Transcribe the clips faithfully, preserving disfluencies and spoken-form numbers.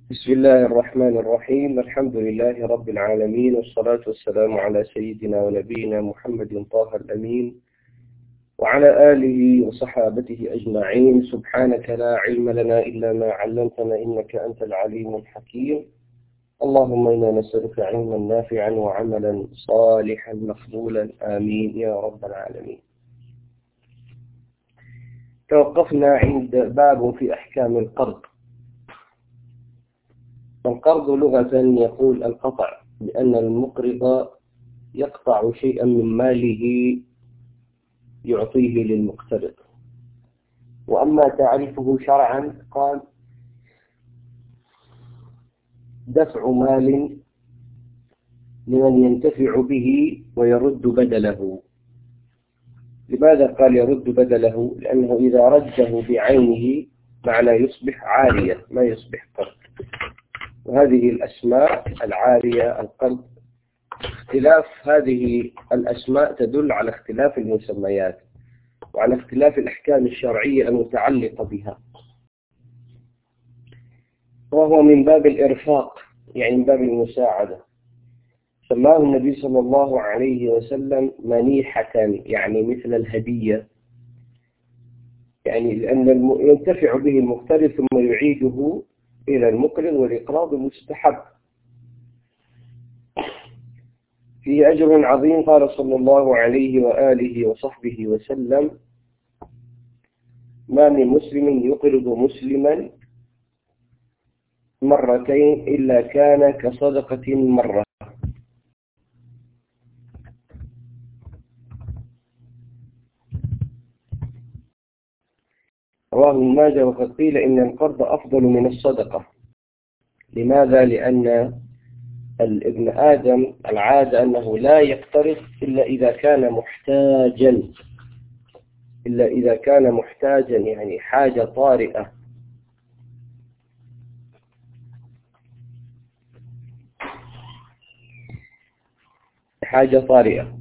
بسم الله الرحمن الرحيم. الحمد لله رب العالمين، والصلاة والسلام على سيدنا ونبينا محمد طه الأمين وعلى آله وصحابته أجمعين. سبحانك لا علم لنا إلا ما علمتنا إنك أنت العليم الحكيم. اللهم إنا نسألك علما نافعا وعملا صالحا مقبولا، آمين يا رب العالمين. توقفنا عند باب في أحكام القرض. القرض لغة يقول القطع، لأن المقرض يقطع شيئا من ماله يعطيه للمقترض. وأما تعريفه شرعا قال دفع مال لمن ينتفع به ويرد بدله. لماذا قال يرد بدله؟ لأنه إذا رده بعينه معنى يصبح عارية، ما يصبح قرض. وهذه الأسماء العارية القرض، اختلاف هذه الأسماء تدل على اختلاف المسميات وعلى اختلاف الأحكام الشرعية المتعلقة بها، وهو من باب الإرفاق، يعني من باب المساعدة. سماه النبي صلى الله عليه وسلم منيحة، يعني مثل الهدية، يعني لأن ينتفع به المقترض ثم يعيده إلى المقرض، والإقراض مستحب فيه أجر عظيم. قال صلى الله عليه وآله وصحبه وسلم: ما من مسلم يقرض مسلما مرتين إلا كان كصدقة مرة. رواه ابن ماجه. وقد قيل إن القرض أفضل من الصدقة. لماذا؟ لأن ابن آدم العادة أنه لا يقترض إلا إذا كان محتاجا، إلا إذا كان محتاجا يعني حاجة طارئة. حاجة طارئة.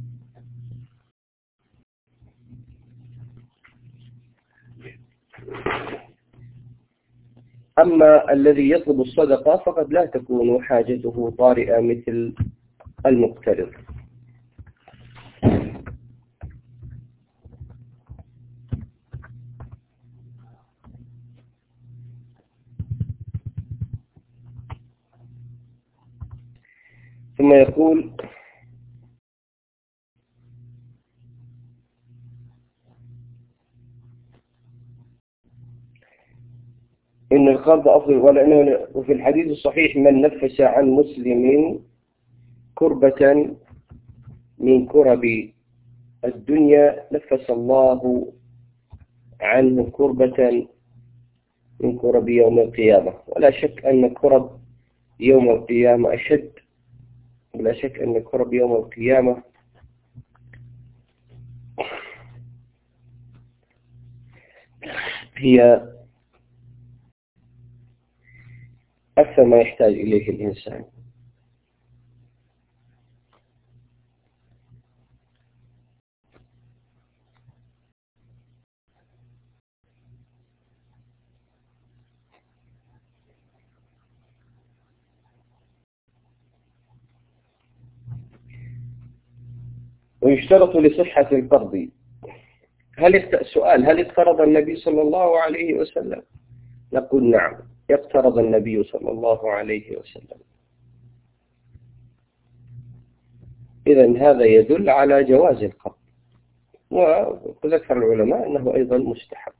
أما الذي يطلب الصدقة فقد لا تكون حاجته طارئة مثل المقترض. ثم يقول: إن القرض أفضل، ولأنه وفي الحديث الصحيح: من نفس عن مسلم كربة من كرب الدنيا نفس الله عنه كربة من كرب يوم القيامة. ولا شك أن كرب يوم القيامة أشد، ولا شك أن كرب يوم القيامة هي أكثر ما يحتاج إليه الإنسان. ويشترط لصحة القرض. هل سؤال هل اقترض النبي صلى الله عليه وسلم؟ نقول نعم، اقترض النبي صلى الله عليه وسلم. إذن هذا يدل على جواز القرض، وذكر العلماء أنه أيضا مستحب.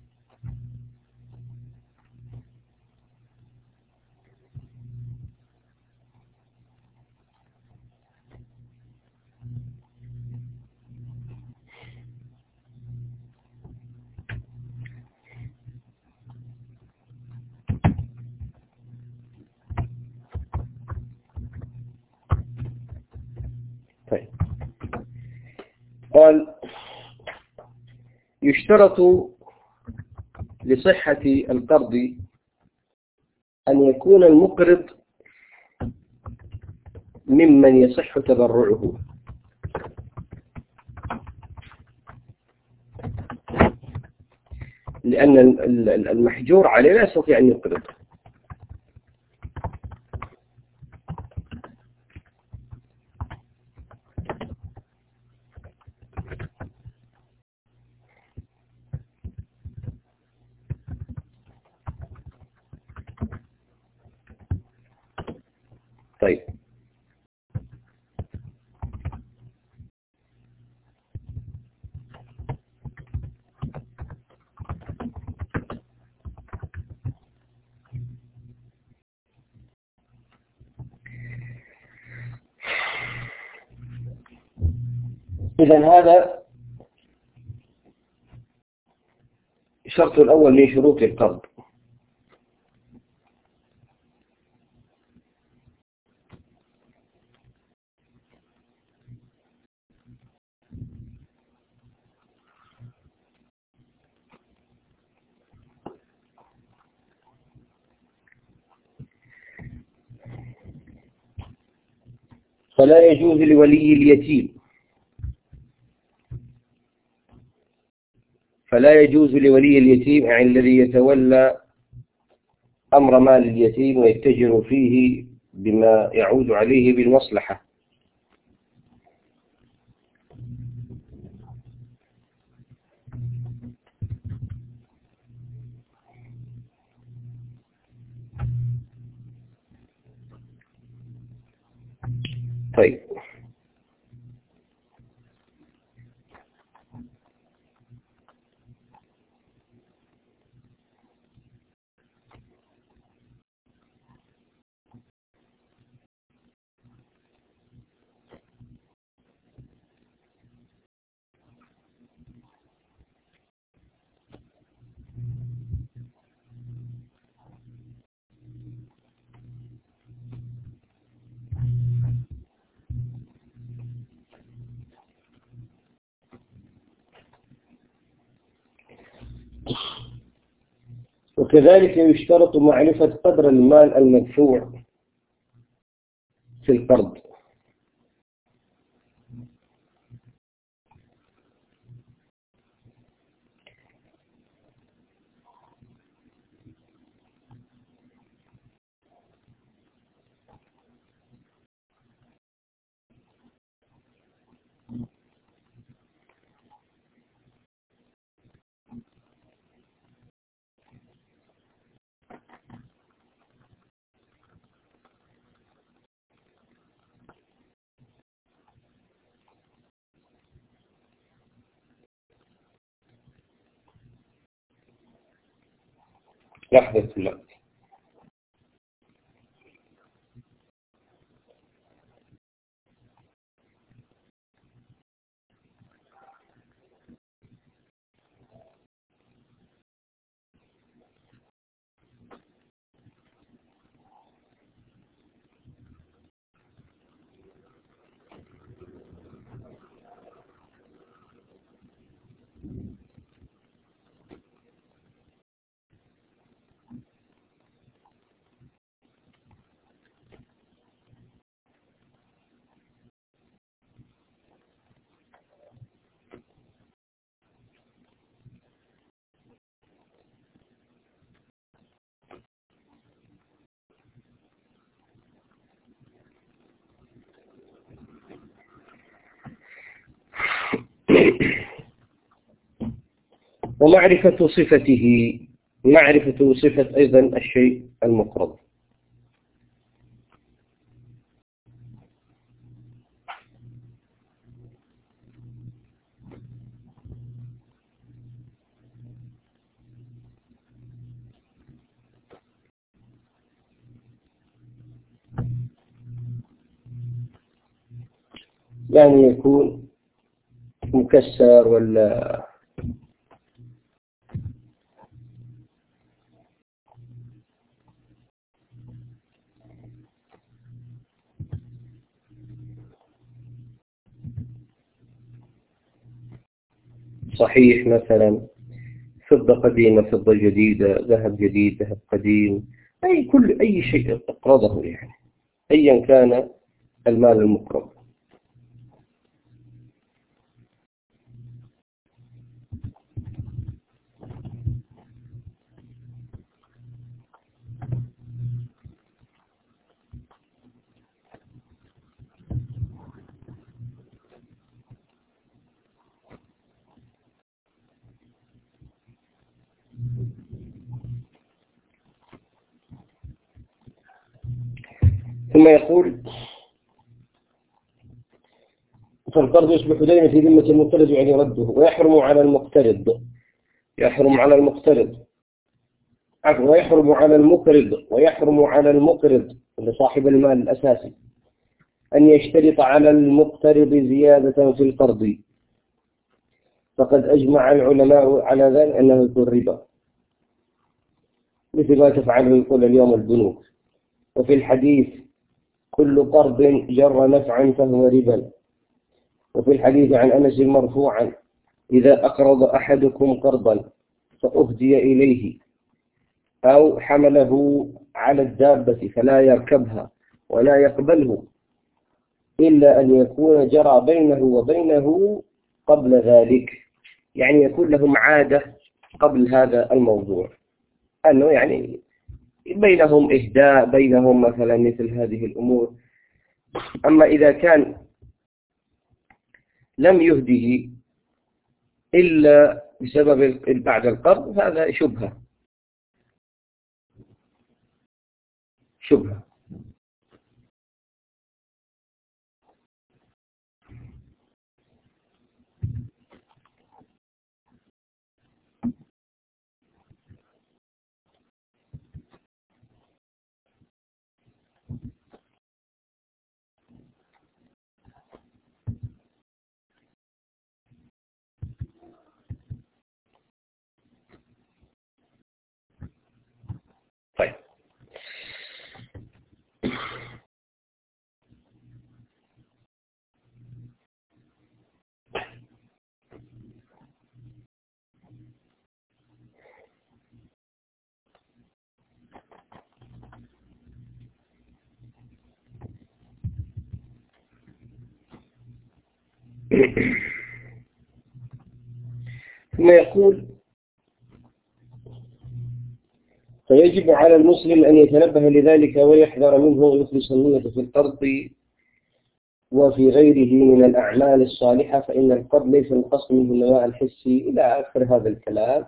طيب. قال: يشترط لصحة القرض أن يكون المقرض ممن يصح تبرعه، لأن المحجور عليه لا يستطيع أن يقرض. طيب، إذن هذا الشرط الأول من شروط القرض. فلا يجوز لولي اليتيم فلا يجوز لولي اليتيم يعني الذي يتولى أمر مال اليتيم ويتجر فيه بما يعود عليه بالمصلحة، طيب، وكذلك يشترط معرفة قدر المال المدفوع في القرض. لحظة لا ومعرفة صفته، معرفة صفة أيضا الشيء المقرض. يعني يكون مكسر ولا صحيح، مثلا فضة قديمة، فضة جديدة، ذهب جديد، ذهب قديم، أي كل أي شيء أقرضه يعني، أيا كان المال المقرض. ثم يقول فالقرض يصبح دينا في ذمة المقترض يعني رده، ويحرم على المقترض يحرم على المقترض عفوا ويحرم على المقرض ويحرم على المقرض لصاحب المال الأساسي أن يشترط على المقترض زيادة في القرض، فقد أجمع العلماء على ذلك أنه يكون ربا، مثل ما تفعله يقول اليوم البنوك. وفي الحديث كل قرض جر نفعا فهو ربا. وفي الحديث عن أنس مرفوعا إذا أقرض أحدكم قرضا فأهدي إليه أو حمله على الدابة فلا يركبها ولا يقبله إلا أن يكون جرى بينه وبينه قبل ذلك، يعني يكون لهم عادة قبل هذا الموضوع، أنه يعني بينهم إهداء، بينهم مثلا مثل هذه الأمور. أما إذا كان لم يهده إلا بسبب بعد القرض هذا شبهة شبهة طيب. ثم يقول فيجب على المسلم أن يتنبه لذلك ويحذر منه ويخلص النية في القرض وفي غيره من الأعمال الصالحة، فإن القرض ليس القصد منه النواء الحسي إلى آخر هذا الكلام.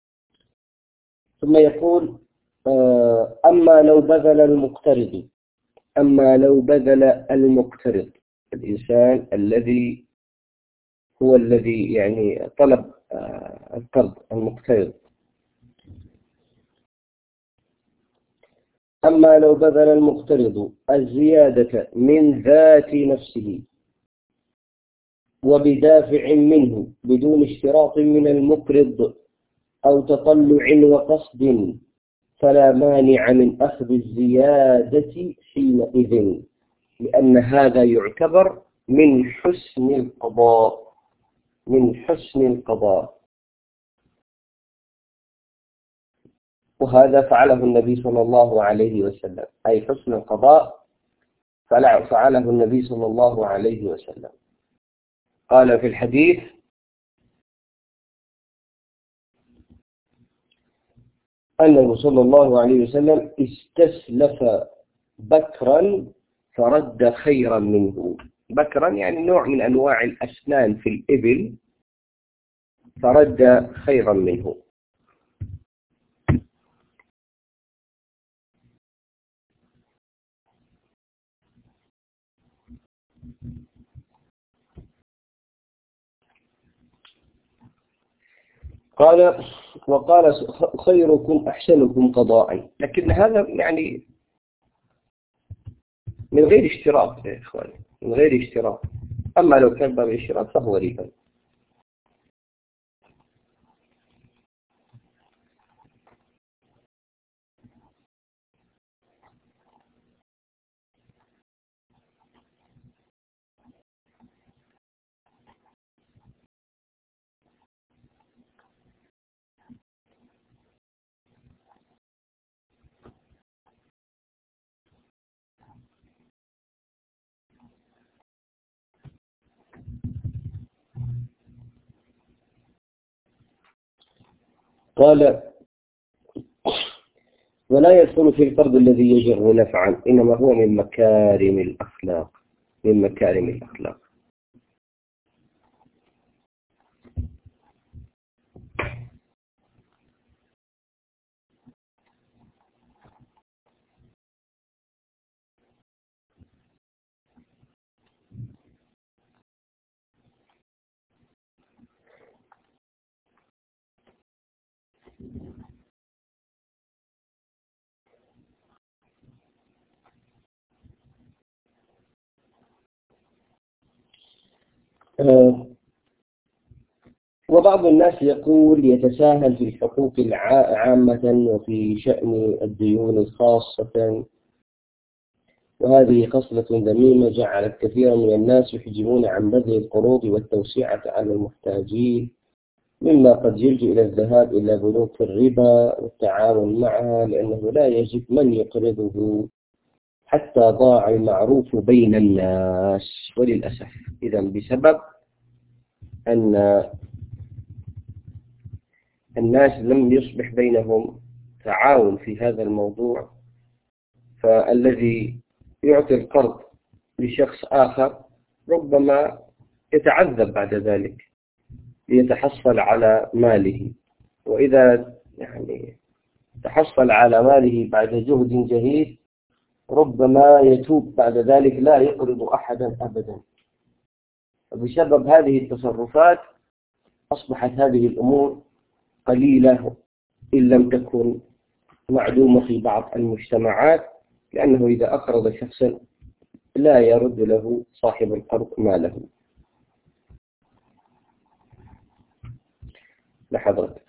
ثم يقول أما لو بذل المقترض أما لو بذل المقترض الإنسان الذي هو الذي يعني طلب القرض المقترض أما لو بذل المقترض الزيادة من ذات نفسه وبدافع منه بدون اشتراط من المقرض أو تطلع وقصد فلا مانع من أخذ الزيادة حينئذ، لأن هذا يعتبر من حسن القضاء من حسن القضاء وهذا فعله النبي صلى الله عليه وسلم، أي حسن القضاء فعله النبي صلى الله عليه وسلم. قال في الحديث أنه صلى الله عليه وسلم استسلف بكرا فرد خيرا منه. بكرا يعني نوع من أنواع الأسنان في الإبل، فرد خيرا منه. قال وقال خيركم أحسنكم قضاء، لكن هذا يعني من غير اشتراط يا إخواني، من غير اشتراط. أما لو كان باب الاشتراط فهو ربا. قال ولا يدخل في القرض الذي يجر نفعا، إنما هو من مكارم الأخلاق من مكارم الأخلاق. آه، وبعض الناس يقول يتساهل في الحقوق الع- عامة وفي شأن الديون خاصة، وهذه خصلة ذميمة جعلت كثيرا من الناس يحجمون عن بذل القروض والتوسعة على المحتاجين، مما قد يلجئ إلى الذهاب إلى بنوك الربا والتعاون معها، لأنه لا يجد من يقرضه حتى ضاع المعروف بين الناس. وللأسف إذا بسبب أن الناس لم يصبح بينهم تعاون في هذا الموضوع، فالذي يعطي القرض لشخص آخر ربما يتعذب بعد ذلك ليتحصل على ماله، وإذا يعني تحصل على ماله بعد جهد جهيد ربما يتوب بعد ذلك لا يقرض أحدا أبدا. وبسبب هذه التصرفات أصبحت هذه الأمور قليلة إن لم تكن معدومة في بعض المجتمعات، لأنه إذا أقرض شخصا لا يرد له صاحب القرض ماله. لحضرتك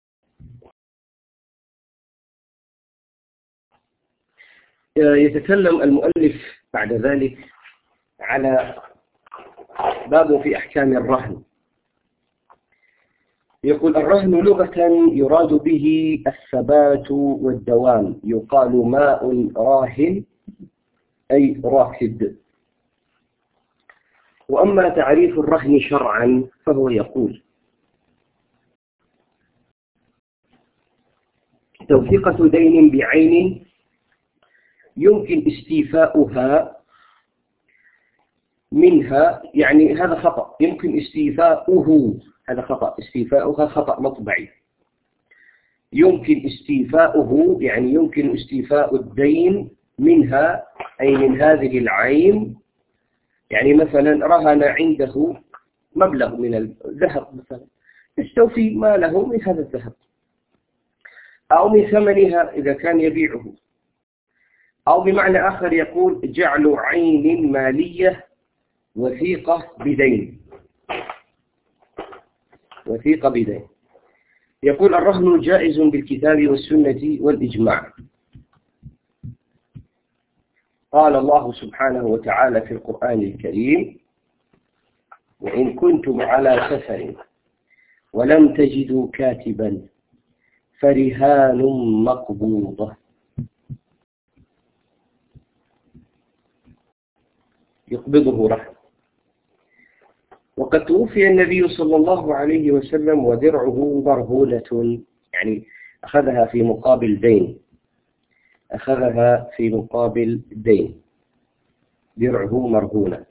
يتكلم المؤلف بعد ذلك على باب في أحكام الرهن. يقول: الرهن لغة يراد به الثبات والدوام، يقال ماء راهن أي راكد. وأما تعريف الرهن شرعا فهو يقول: توثيقة دين بعين يمكن استيفاؤها منها، يعني هذا خطأ، يمكن استيفاؤه، هذا خطأ، استيفاؤها خطأ مطبعي. يمكن استيفاؤه يعني يمكن استيفاء الدين منها، أي من هذه العين. يعني مثلا رهن عنده مبلغ من الذهب مثلا، يستوفي ماله من هذا الذهب أو من ثمنها إذا كان يبيعه. أو بمعنى آخر يقول: جعل عين مالية وثيقة بدين، وثيقة بدين. يقول: الرهن جائز بالكتاب والسنة والإجماع. قال الله سبحانه وتعالى في القرآن الكريم: وإن كنتم على سفر ولم تجدوا كاتبا فرهان مقبوضة. يقبضه رهن. وقد توفي النبي صلى الله عليه وسلم ودرعه مرهونة، يعني أخذها في مقابل دين، أخذها في مقابل دين، درعه مرهونة.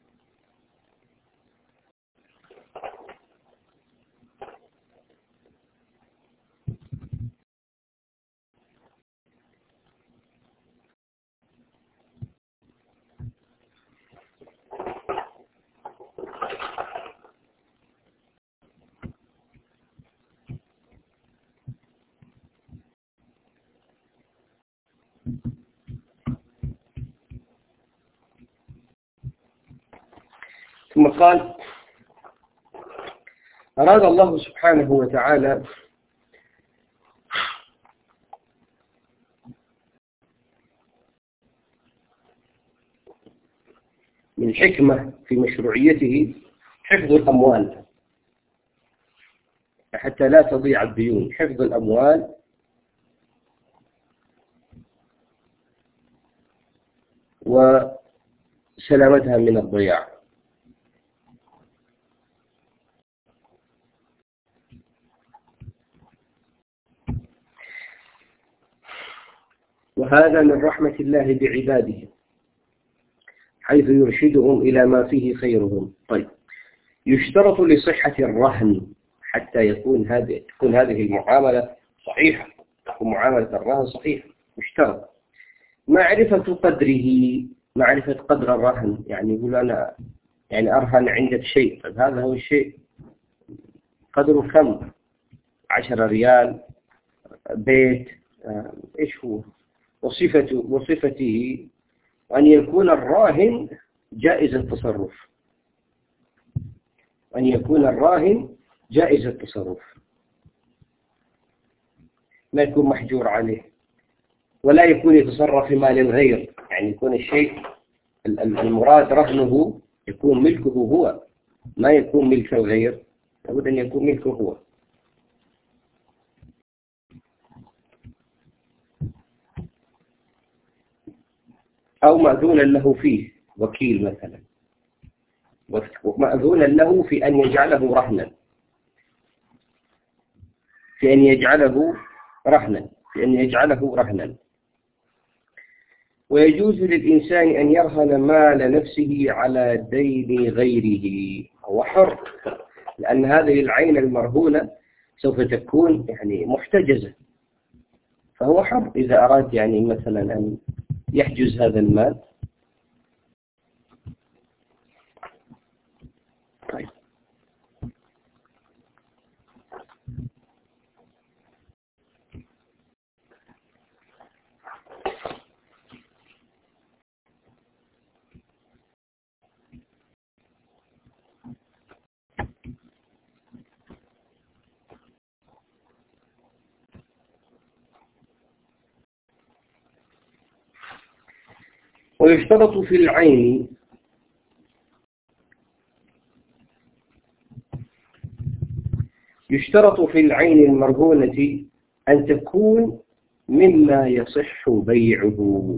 ثم قال: أراد الله سبحانه وتعالى من الحكمة في مشروعيته حفظ الأموال حتى لا تضيع الديون، حفظ الأموال وسلامتها من الضياع. وهذا من رحمة الله بعباده حيث يرشدهم إلى ما فيه خيرهم. طيب، يشترط لصحة الرهن حتى يكون هذه تكون هذه المعاملة صحيحة، تكون معاملة الرهن صحيحة، يشترط معرفة قدره، معرفة قدر الرهن. يعني يقول أنا يعني أرهن عندك شيء، طيب هذا هو الشيء قدره كم؟ عشرة ريال، بيت، إيش هو وصفته وصفته، أن يكون الراهن جائز التصرف، أن يكون الراهن جائز التصرف، ما يكون محجور عليه، ولا يكون يتصرف في مال الغير، يعني يكون الشيء المراد رهنه يكون ملكه هو، ما يكون ملك الغير، لابد أن يكون ملكه هو. أو مأذونا له فيه، وكيل مثلا، ومأذونا له في أن يجعله رهنا، في أن يجعله رهنا في أن يجعله رهنا. ويجوز للإنسان أن يرهن مال نفسه على دين غيره، هو حر، لأن هذه العين المرهونة سوف تكون يعني محتجزة، فهو حر إذا أراد يعني مثلا أن يحجز هذا المال. طيب. ويشترط في العين يشترط في العين المرهونة أن تكون مما يصح بيعه،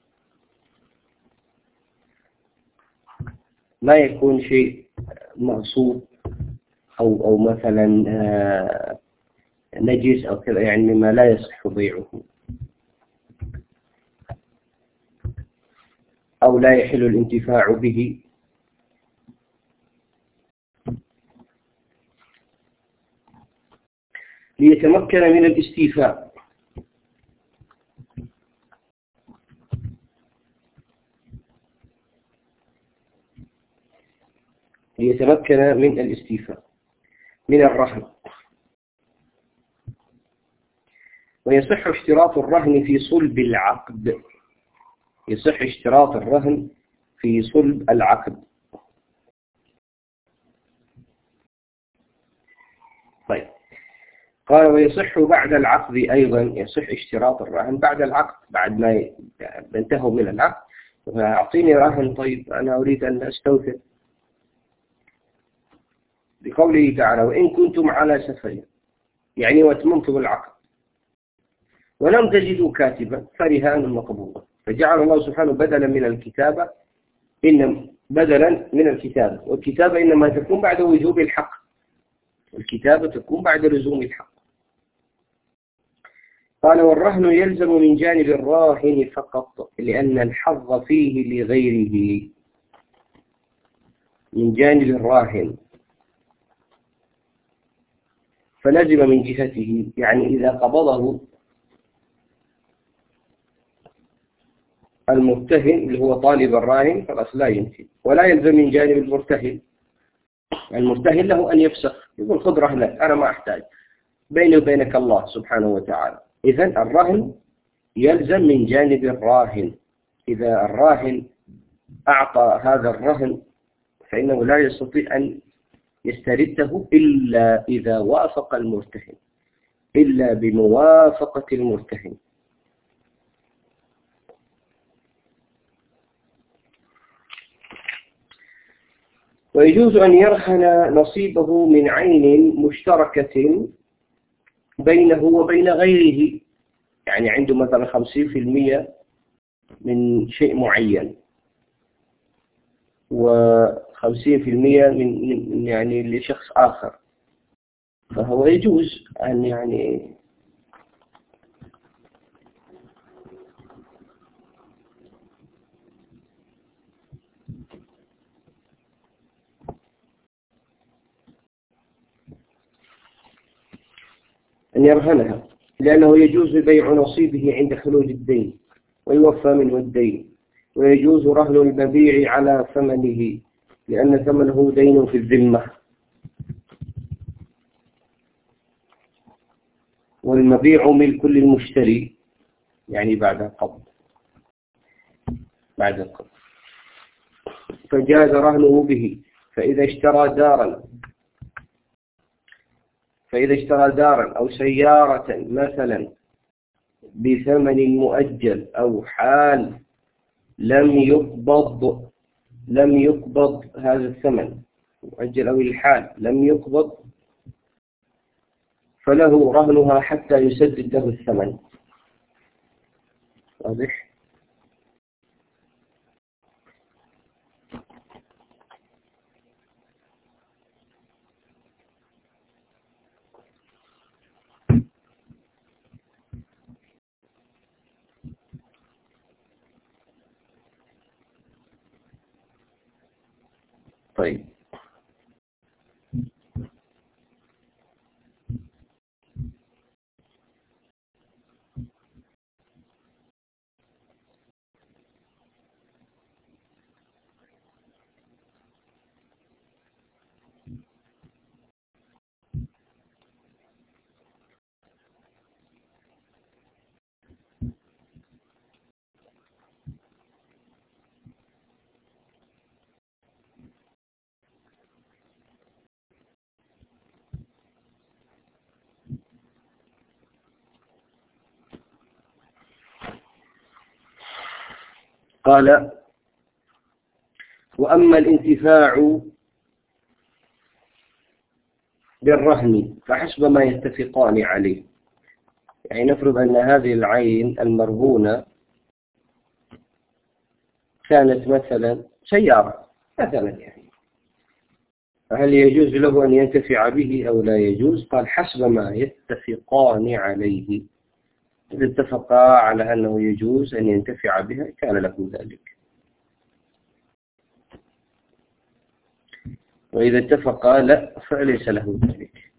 ما يكون شيء مغصوب أو أو مثلا نجس أو كذا، يعني مما لا يصح بيعه أو لا يحل الانتفاع به. ليتمكن من الاستيفاء، ليتمكن من الاستيفاء من الرهن. ويصح اشتراط الرهن في صلب العقد، يصح اشتراط الرهن في صلب العقد. طيب، قال ويصح بعد العقد أيضا، يصح اشتراط الرهن بعد العقد، بعد ما انتهوا من العقد، أعطيني رهن، طيب أنا أريد أن أستوثق، بقوله تعالى وإن كنتم على سفر، يعني واتممتم العقد ولم تجدوا كاتبا فرهان مقبوضا، فجعل الله سبحانه بدلا من الكتابة، إن بدلا من الكتابة، والكتابة إنما تكون بعد وجوب الحق، الكتابة تكون بعد لزوم الحق. قال والرهن يلزم من جانب الراهن فقط، لأن الحظ فيه لغيره، من جانب الراهن فلزم من جهته، يعني إذا قبضه المرتهن اللي هو طالب الراهن خلاص لا ينفي، ولا يلزم من جانب المرتهن، المرتهن له أن يفسخ، يقول خذ رهنك أنا ما أحتاج، بيني وبينك الله سبحانه وتعالى. إذن الرهن يلزم من جانب الراهن، إذا الراهن أعطى هذا الرهن فإنه لا يستطيع أن يسترده إلا إذا وافق المرتهن، إلا بموافقة المرتهن. ويجوز أن يرهن نصيبه من عين مشتركة بينه وبين غيره، يعني عنده مثلا خمسين في المية من شيء معين وخمسين في المية من يعني لشخص آخر، فهو يجوز أن يعني أن يرهنها، لأنه يجوز بيع نصيبه عند خلود الدين ويوفى منه الدين، ويجوز رهن المبيع على ثمنه لأن ثمنه دين في الذمة. والمبيع ملك للمشتري يعني بعد القبض بعد القبض فجاز رهنه به. فإذا اشترى دارا فإذا اشترى دارا أو سيارة مثلا بثمن مؤجل أو حال لم يقبض لم يقبض هذا الثمن مؤجل أو الحال لم يقبض فله رهنها حتى يسدد له الثمن. واضح؟ طيب قال وأما الانتفاع بالرهن فحسب ما يتفقان عليه. يعني نفرض أن هذه العين المرهونة كانت مثلا سيارة مثلا يعني فهل يجوز له أن ينتفع به أو لا يجوز؟ قال حسب ما يتفقان عليه. إذا اتفقا على أنه يجوز أن ينتفع بها كان له ذلك، وإذا اتفقا لا فليس له ذلك.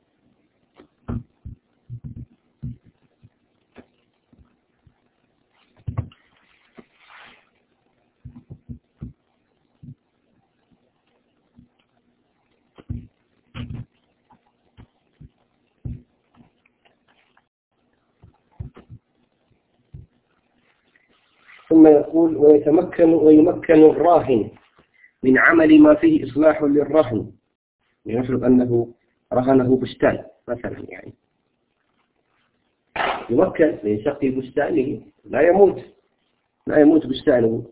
ثم يقول ويتمكن ويمكن الراهن من عمل ما فيه إصلاح للرهن. لنفرض أنه رهنه بستان مثلا يعني يمكن من سقي بستانه لا يموت لا يموت بستانه.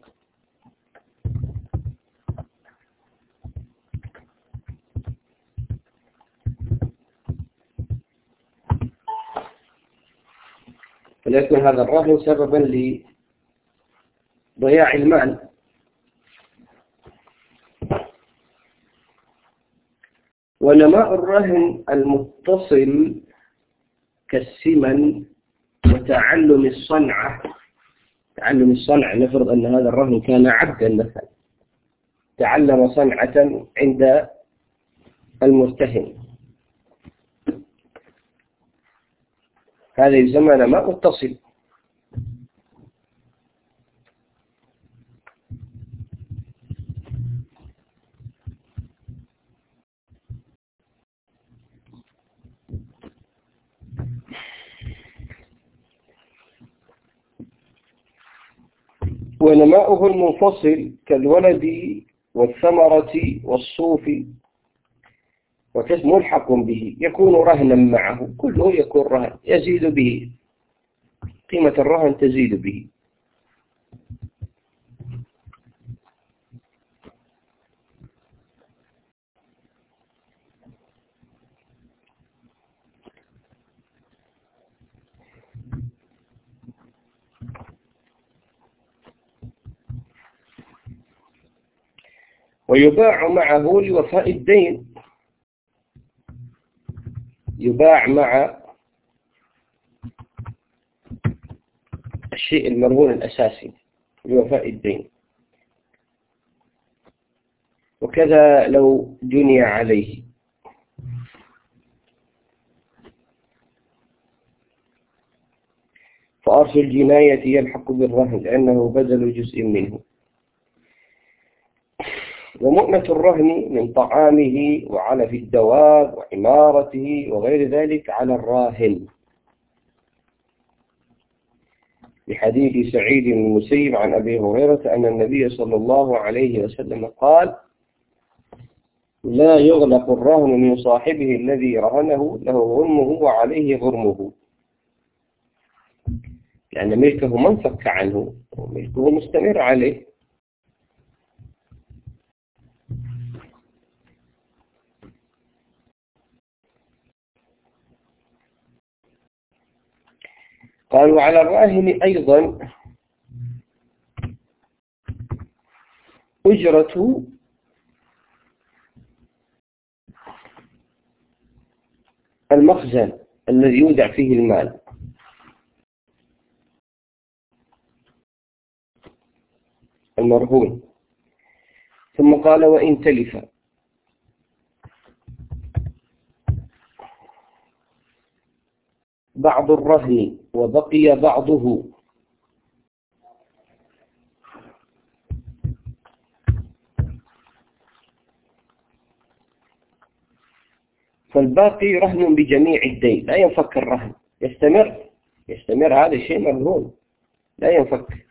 فليكن هذا الرهن سببا لضياع المال. ونماء الرهن المتصل كالسمن وتعلم الصنعة. تعلم الصنعة نفرض أن هذا الرهن كان عبدا مثلا تعلم صنعة عند المرتهن، هذا يسمى نماء متصل. ونماؤه المنفصل كالولد والثمرة والصوف وكسب ملحق به يكون رهنا معه، كله يكون رهن يزيد به، قيمة الرهن تزيد به. ويباع معه لوفاء الدين، يباع مع الشيء المرهون الأساسي لوفاء الدين. وكذا لو جني عليه، فأرث الجناية يلحق بالرهن لأنه بدل جزء منه. ومؤنة الرهن من طعامه وعلف الدواب وعمارته وغير ذلك على الراهن، لحديث سعيد بن المسيب عن أبي هريرة أن النبي صلى الله عليه وسلم قال: لا يغلق الرهن من صاحبه الذي رهنه، له غرمه وعليه غرمه. لأن ملكه ما انفك عنه وملكه مستمر عليه. قال: وعلى الراهن أيضا أجرة المخزن الذي يودع فيه المال. المرهون. ثم قال: وإن تلف بعض الرهن وبقي بعضه فالباقي رهن بجميع الدين، لا ينفك الرهن، يستمر يستمر هذا الشيء مرهون لا ينفك.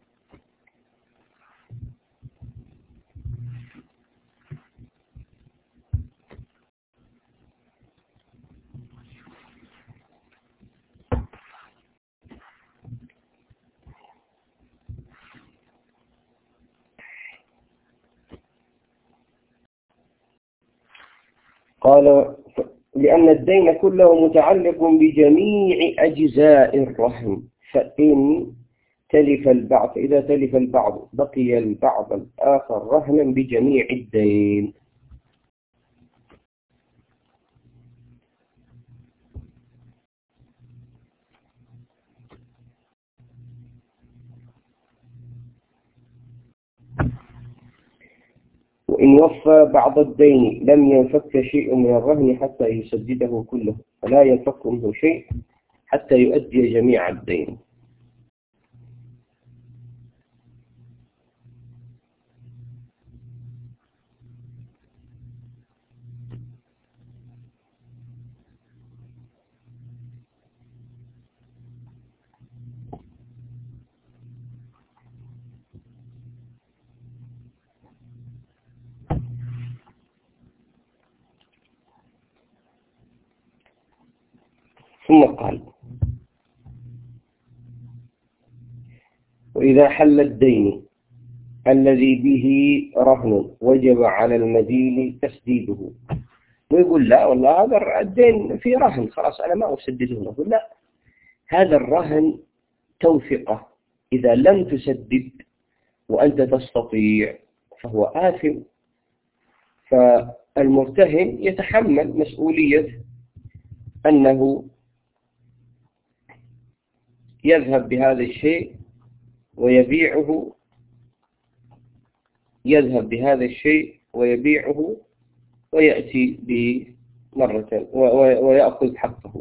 قال: لأن الدين كله متعلق بجميع أجزاء الرهن، فإن تلف البعض إذا تلف البعض بقي البعض الآخر رهنا بجميع الدين. وإن وفى بعض الدين لم ينفك شيء من الرهن حتى يسدده كله، فلا ينفك منه شيء حتى يؤدي جميع الدين. ثم قال: وإذا حل الدين الذي به رهن وجب على المدين تسديده. ويقول: لا والله هذا الدين في رهن، خلاص أنا ما أسدده. نقول: لا، هذا الرهن توثقة، إذا لم تسدد وأنت تستطيع فهو آثم. فالمرتهن يتحمل مسؤولية أنه يذهب بهذا الشيء ويبيعه يذهب بهذا الشيء ويبيعه ويأتي بمرة ويأخذ حقه.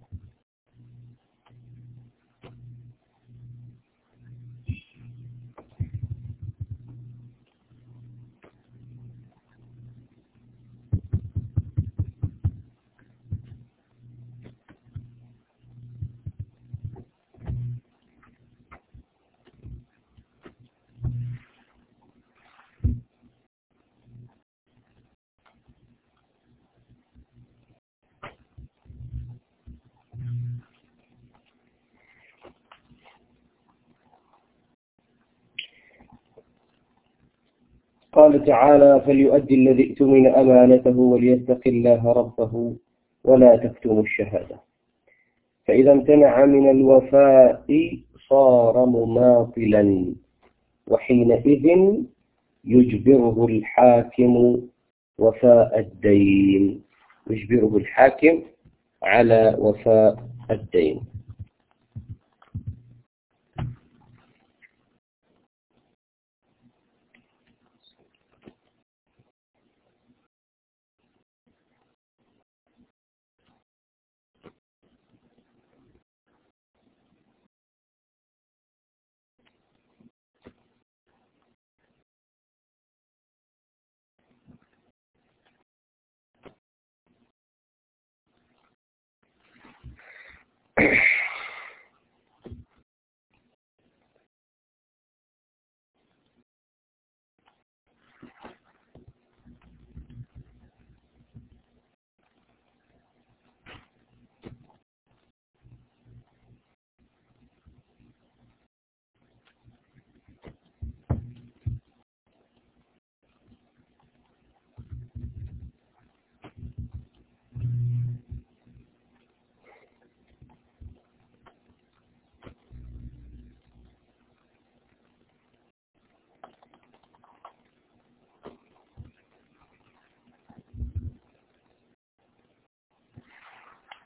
قال تعالى: فليؤدي الذي اؤتمن أمانته وليتق الله ربه ولا تكتموا الشهادة. فإذا امتنع من الوفاء صار مماطلا، وحينئذ يجبره الحاكم وفاء الدين يجبره الحاكم على وفاء الدين.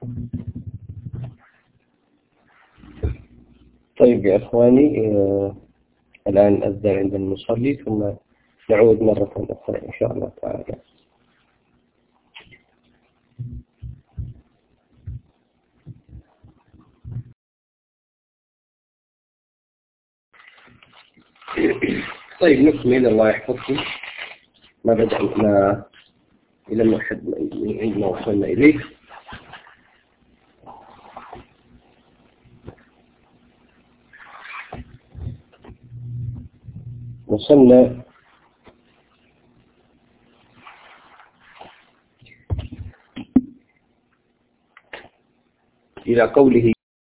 طيب يا إخواني، آه الآن أذن عند المصلي، ثم نعود مرة أخرى إن شاء الله تعالى. طيب نكمل، الله يحفظكم ما بدأنا إلى المحد من عندما وصلنا إليه. وصلنا إلى قوله: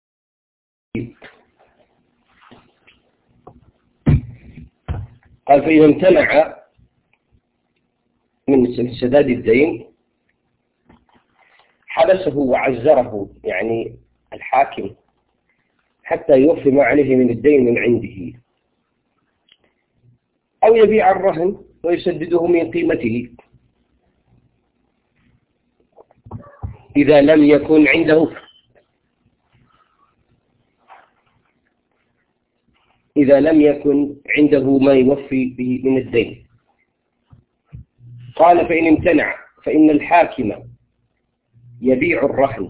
قال فإذا امتنع من سداد الدين حبسه وعزره، يعني الحاكم، حتى يوفي ما عليه من الدين من عنده، أو يبيع الرهن ويسدده من قيمته إذا لم يكن عنده إذا لم يكن عنده ما يوفي به من الدين. قال فإن امتنع فإن الحاكم يبيع الرهن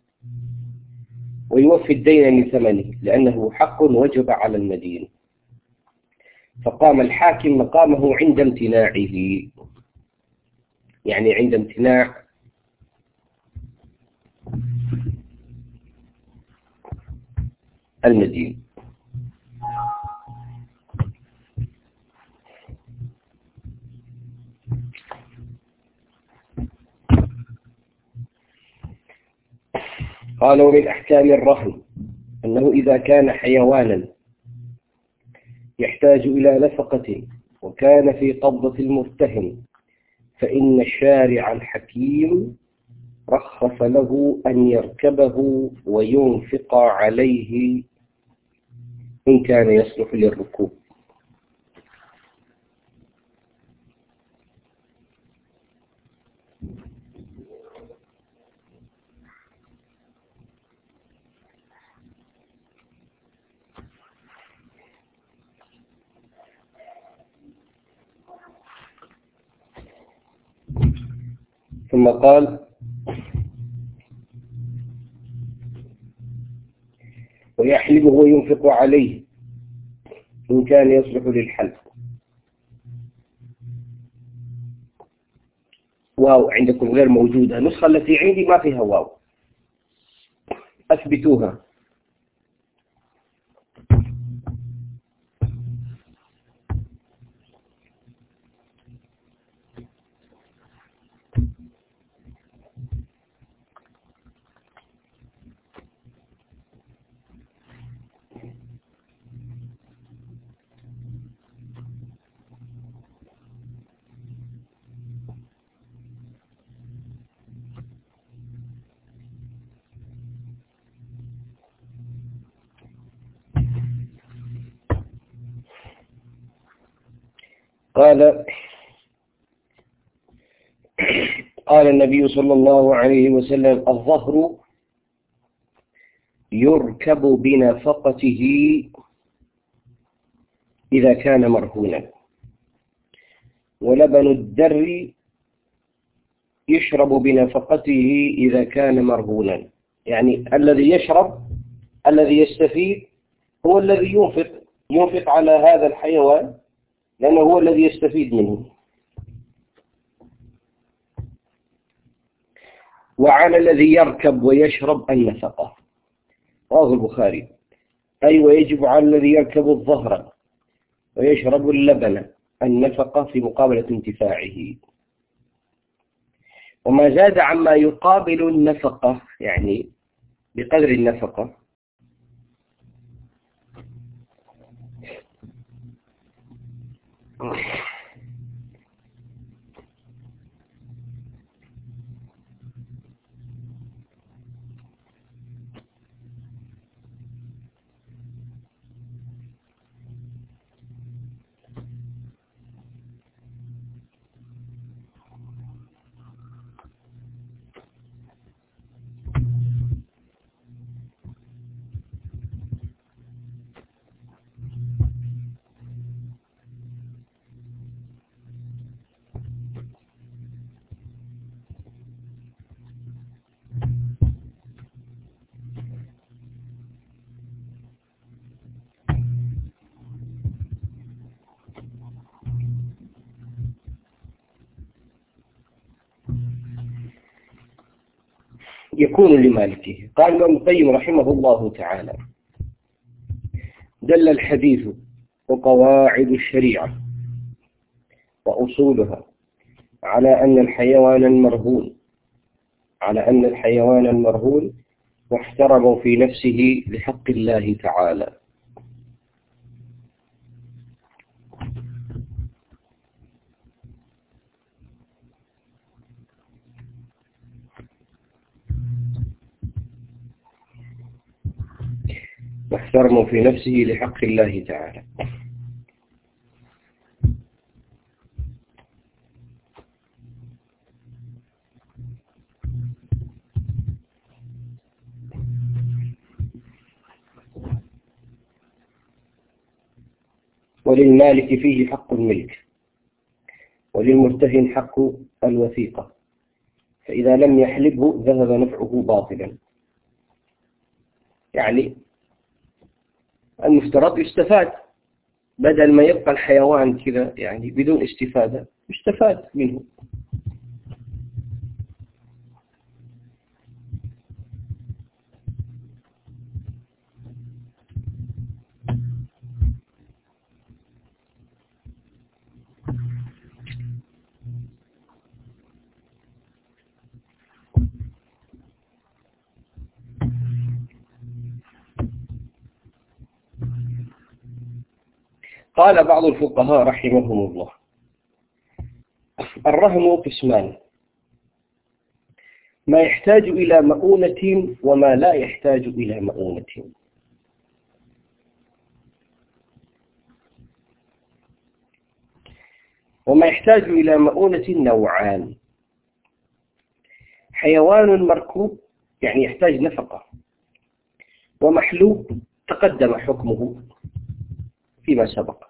ويوفي الدين من ثمنه، لأنه حق وجب على المدين، فقام الحاكم مقامه عند امتناعه، يعني عند امتناع المدين. قال ومن أحكام الرهن أنه إذا كان حيوانا يحتاج إلى نفقة وكان في قبضة المرتهن، فإن الشارع الحكيم رخص له أن يركبه وينفق عليه إن كان يصلح للركوب. ثم قال ويحلبه وينفق عليه إن كان يصلح للحلب. واو عندكم غير موجودة، النسخة التي عندي ما فيها واو، أثبتوها. قال قال النبي صلى الله عليه وسلم الظهر يركب بنفقته إذا كان مرهونا، ولبن الدر يشرب بنفقته إذا كان مرهونا، يعني الذي يشرب الذي يستفيد هو الذي ينفق ينفق على هذا الحيوان، لأنه هو الذي يستفيد منه. وعلى الذي يركب ويشرب النفقة، رواه البخاري، أي ويجب على الذي يركب الظهر ويشرب اللبن النفقة في مقابلة انتفاعه. وما زاد عما يقابل النفقة، يعني بقدر النفقة، يكون لمالكه. قال ابن القيم رحمه الله تعالى: دل الحديث وقواعد الشريعة وأصولها على أن الحيوان المرهون على أن الحيوان المرهون محترم في نفسه لحق الله تعالى، محترم في نفسه لحق الله تعالى. وللمالك فيه حق الملك، وللمرتهن حق الوثيقة، فإذا لم يحلبه ذهب نفعه باطلا. يعني المفترض يستفاد، بدل ما يبقى الحيوان كذا يعني بدون استفادة، يستفاد منه. قال بعض الفقهاء رحمهم الله: الرهن قسمان: ما يحتاج إلى مؤونة وما لا يحتاج إلى مؤونة. وما يحتاج إلى مؤونة نوعان: حيوان مركوب يعني يحتاج نفقة، ومحلوب تقدم حكمه فيما سبق.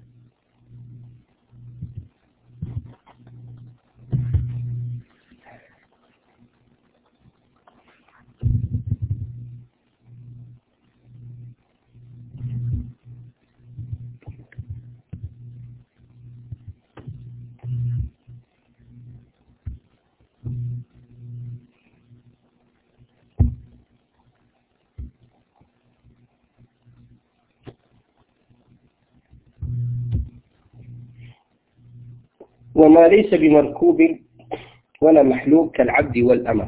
وما ليس بمركوب ولا محلوب كالعبد والأمة،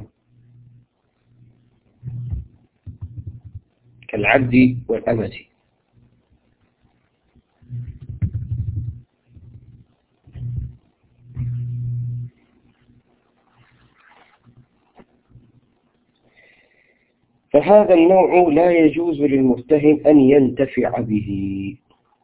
كالعبد والأمة. فهذا النوع لا يجوز للمرتهن أن ينتفع به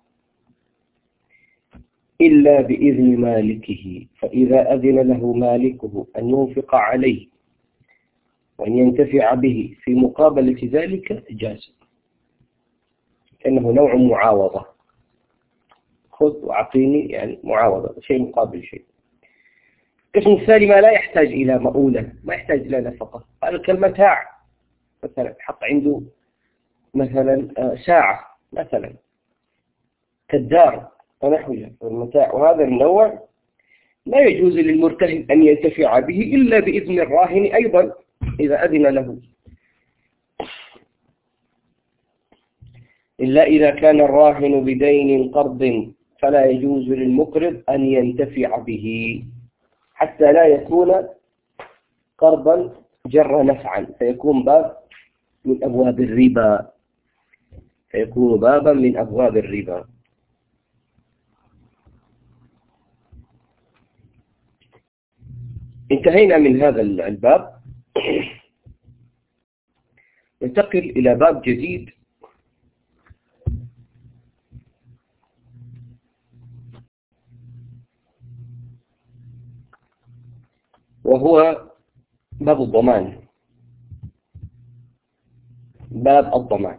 إلا بإذن مالكه، فإذا أذن له مالكه أن ينفق عليه وأن ينتفع به في مقابلة ذلك جاز، لأنه نوع معاوضة، خذ وأعطيني، يعني معاوضة، شيء مقابل شيء. القسم الثاني ما لا يحتاج إلى مؤونة، ما يحتاج إلى نفقة. هذا كالمتاع مثلا، حط عنده مثلا ساعة مثلا كالدار ونحوها المتاع، وهذا النوع لا يجوز للمرتهن أن ينتفع به إلا بإذن الراهن أيضا إذا أذن له، إلا إذا كان الراهن بدين قرض فلا يجوز للمقرض أن ينتفع به حتى لا يكون قرضا جر نفعا، فيكون باب من أبواب الربا، فيكون بابا من أبواب الربا. انتهينا من هذا الباب، ننتقل إلى باب جديد وهو باب الضمان. باب الضمان.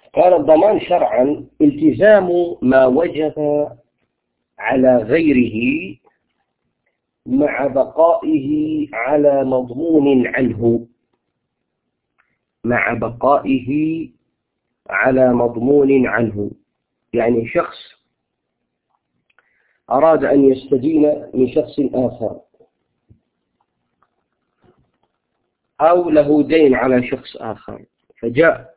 قال الضمان شرعا التزام ما وجب على غيره مع بقائه على مضمون عنه مع بقائه على مضمون عنه. يعني شخص أراد أن يستدين من شخص آخر أو له دين على شخص آخر، فجاء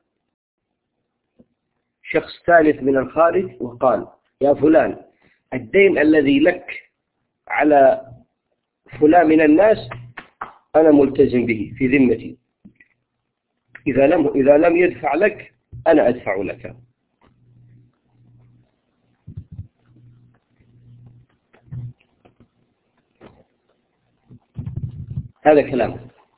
شخص ثالث من الخارج وقال: يا فلان، الدين الذي لك على فلان من الناس أنا ملتزم به في ذمتي، إذا لم إذا لم يدفع لك أنا أدفع لك. هذا كلام.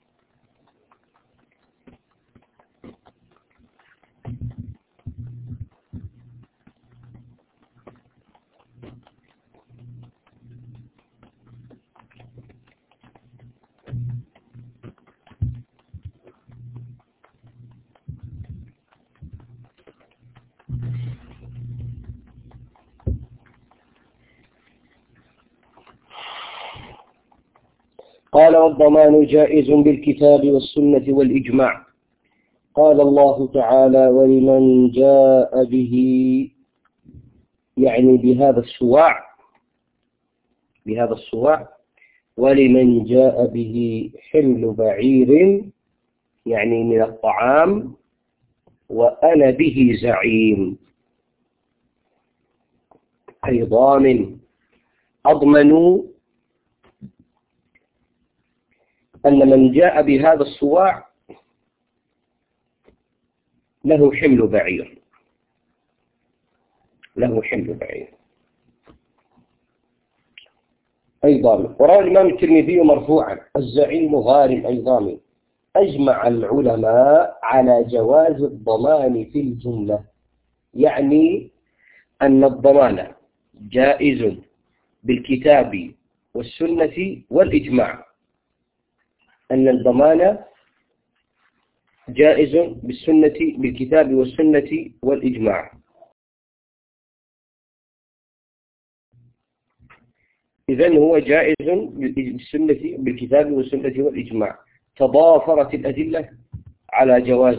قال: والضمان جائز بالكتاب والسنة والإجماع. قال الله تعالى: ولمن جاء به، يعني بهذا السواع بهذا السواع ولمن جاء به حمل بعير، يعني من الطعام، وأنا به زعيم، أي ضامن. أضمنوا أن من جاء بهذا الصواع له حمل بعير له حمل بعير أي ضامن. وروى الإمام الترمذي مرفوعا: الزعيم غارم أي ضامن. أجمع العلماء على جواز الضمان في الجملة، يعني أن الضمان جائز بالكتاب والسنة والإجماع، أن الضمان جائز بالسنة بالكتاب والسنة والإجماع. إذن هو جائز بالسنة بالكتاب والسنة والإجماع، تضافرت الأدلة على جوازه.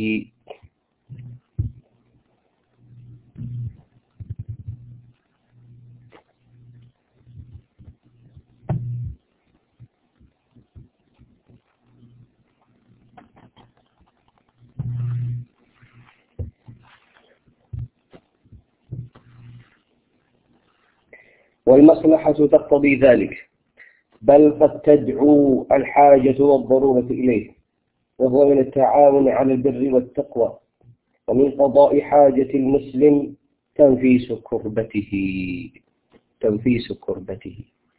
والمصلحة تقتضي ذلك، بل قد تدعو الحاجة والضرورة إليه، وهو من التعاون على البر والتقوى، ومن قضاء حاجة المسلم تنفيس كربته تنفيس كربته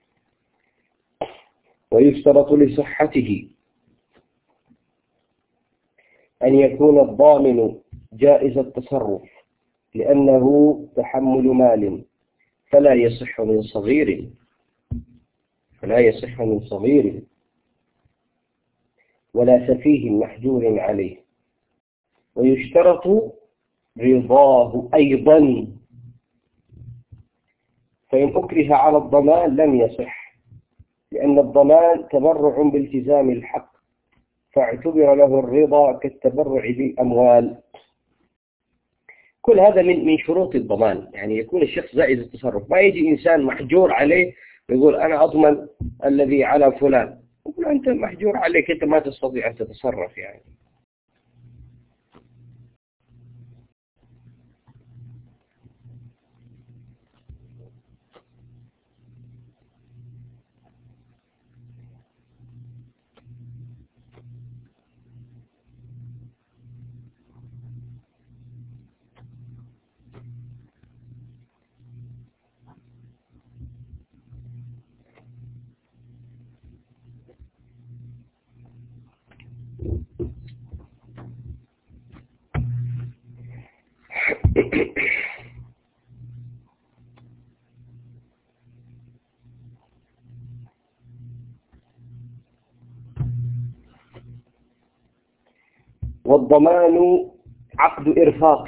ويشترط لصحته أن يكون الضامن جائز التصرف، لأنه تحمل مال، فلا يصح من صغير فلا يصح من صغير ولا سفيه محجور عليه. ويشترط رضاه أيضا، فإن أكره على الضمان لم يصح، لأن الضمان تبرع بالتزام الحق، فاعتبر له الرضا كالتبرع بالأموال. كل هذا من من شروط الضمان، يعني يكون الشخص جائز التصرف. ما يجي إنسان محجور عليه ويقول أنا أضمن الذي على فلان، يقول أنت محجور عليك، أنت ما تستطيع أن تتصرف. يعني والضمان عقد إرفاق.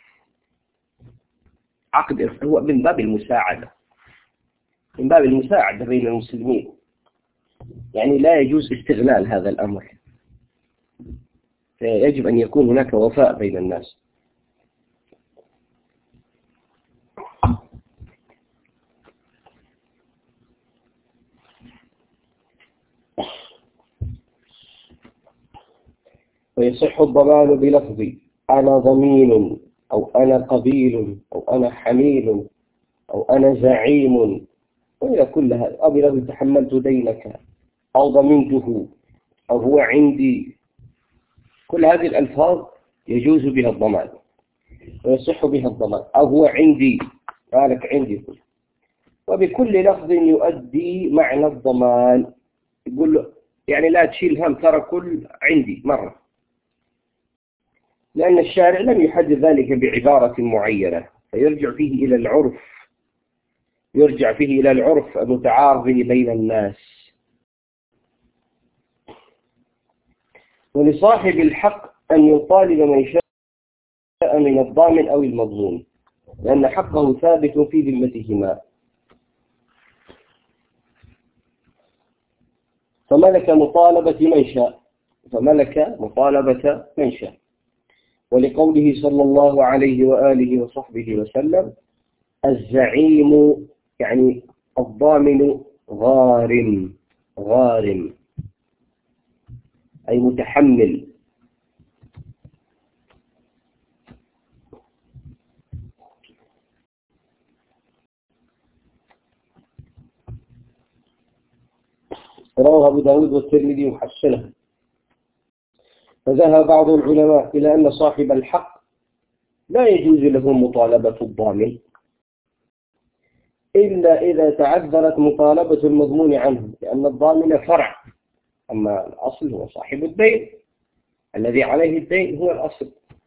عقد إرفاق هو من باب المساعدة، من باب المساعدة بين المسلمين، يعني لا يجوز استغلال هذا الأمر، فيجب أن يكون هناك وفاء بين الناس. ويصح الضمان بلفظ أنا ضمين، أو أنا قبيل، أو أنا حميل، أو أنا زعيم، وإلى كل هذا، أو بلفظ تحملت دينك، أو ضمنته، أو هو عندي. كل هذه الألفاظ يجوز بها الضمان ويصح بها الضمان، أو هو عندي، مالك عندي. وبكل لفظ يؤدي معنى الضمان، يقول له يعني لا تشيل هم، ترى كل عندي مرة، لأن الشارع لم يحدد ذلك بعبارة معينة، فيرجع فيه إلى العرف، يرجع فيه إلى العرف المتعارض بين الناس. ولصاحب الحق أن يطالب من شاء من الضامن أو المضمون، لأن حقه ثابت في ذمتهما. فملك مطالبة من شاء، فملك مطالبة من شاء. ولقوله صلى الله عليه وآله وصحبه وسلم الزعيم يعني الضامن غارم، غارم أي متحمل. رواه أبو داود والترمذي وحسنه. فذهب بعض العلماء إلى أن صاحب الحق لا يجوز له مطالبة الضامن إلا إذا تعذرت مطالبة المضمون عنه، لأن الضامن فرع، أما الأصل هو صاحب الدين، الذي عليه الدين هو الأصل.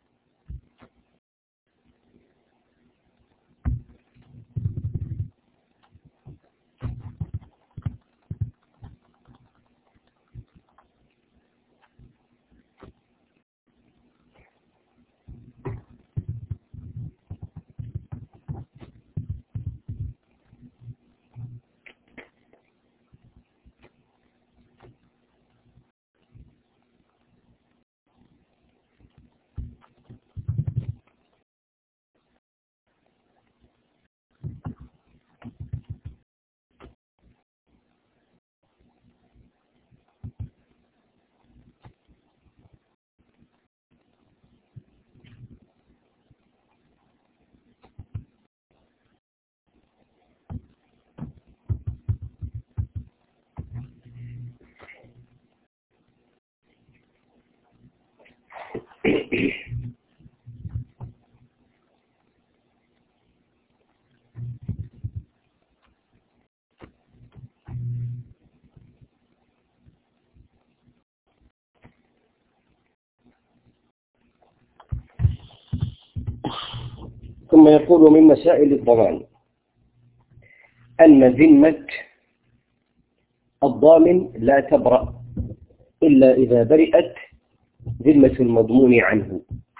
ثم يقول من مسائل الضمان أن ذمة الضامن لا تبرأ إلا إذا برئت ذمة المضمون عنه.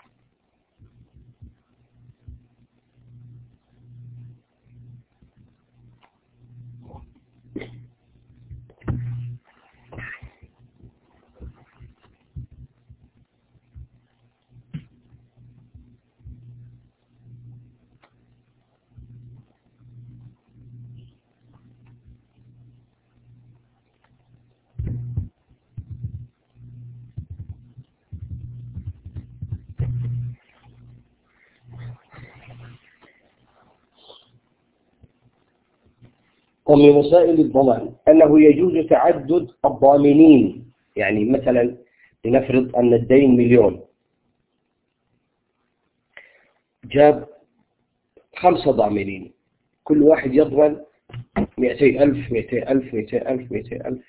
ومن مسائل الضمان أنه يجوز تعدد الضامنين، يعني مثلا لنفرض أن الدين مليون، جاب خمسة ضامنين كل واحد يضمن مئتي ألف مئتي ألف مئتي ألف مئتي ألف،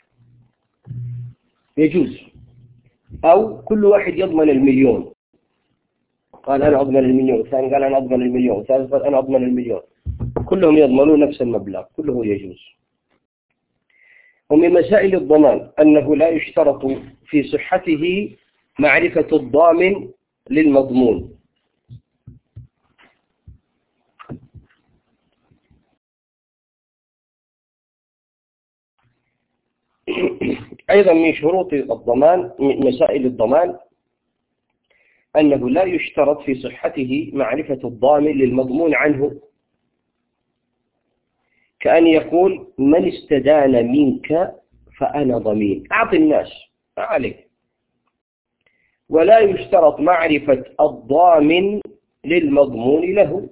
يجوز. أو كل واحد يضمن المليون، قال أنا أضمن المليون، الثاني قال أنا أضمن المليون، الثالث قال أنا أضمن المليون، كلهم يضمنون نفس المبلغ، كله يجوز. ومن مسائل الضمان أنه لا يشترط في صحته معرفة الضامن للمضمون، أيضا من شروط الضمان، من مسائل الضمان، أنه لا يشترط في صحته معرفة الضامن للمضمون عنه، كأن يقول من استدان منك فأنا ضمين، أعطي الناس ما عليك. ولا يشترط معرفة الضامن للمضمون له،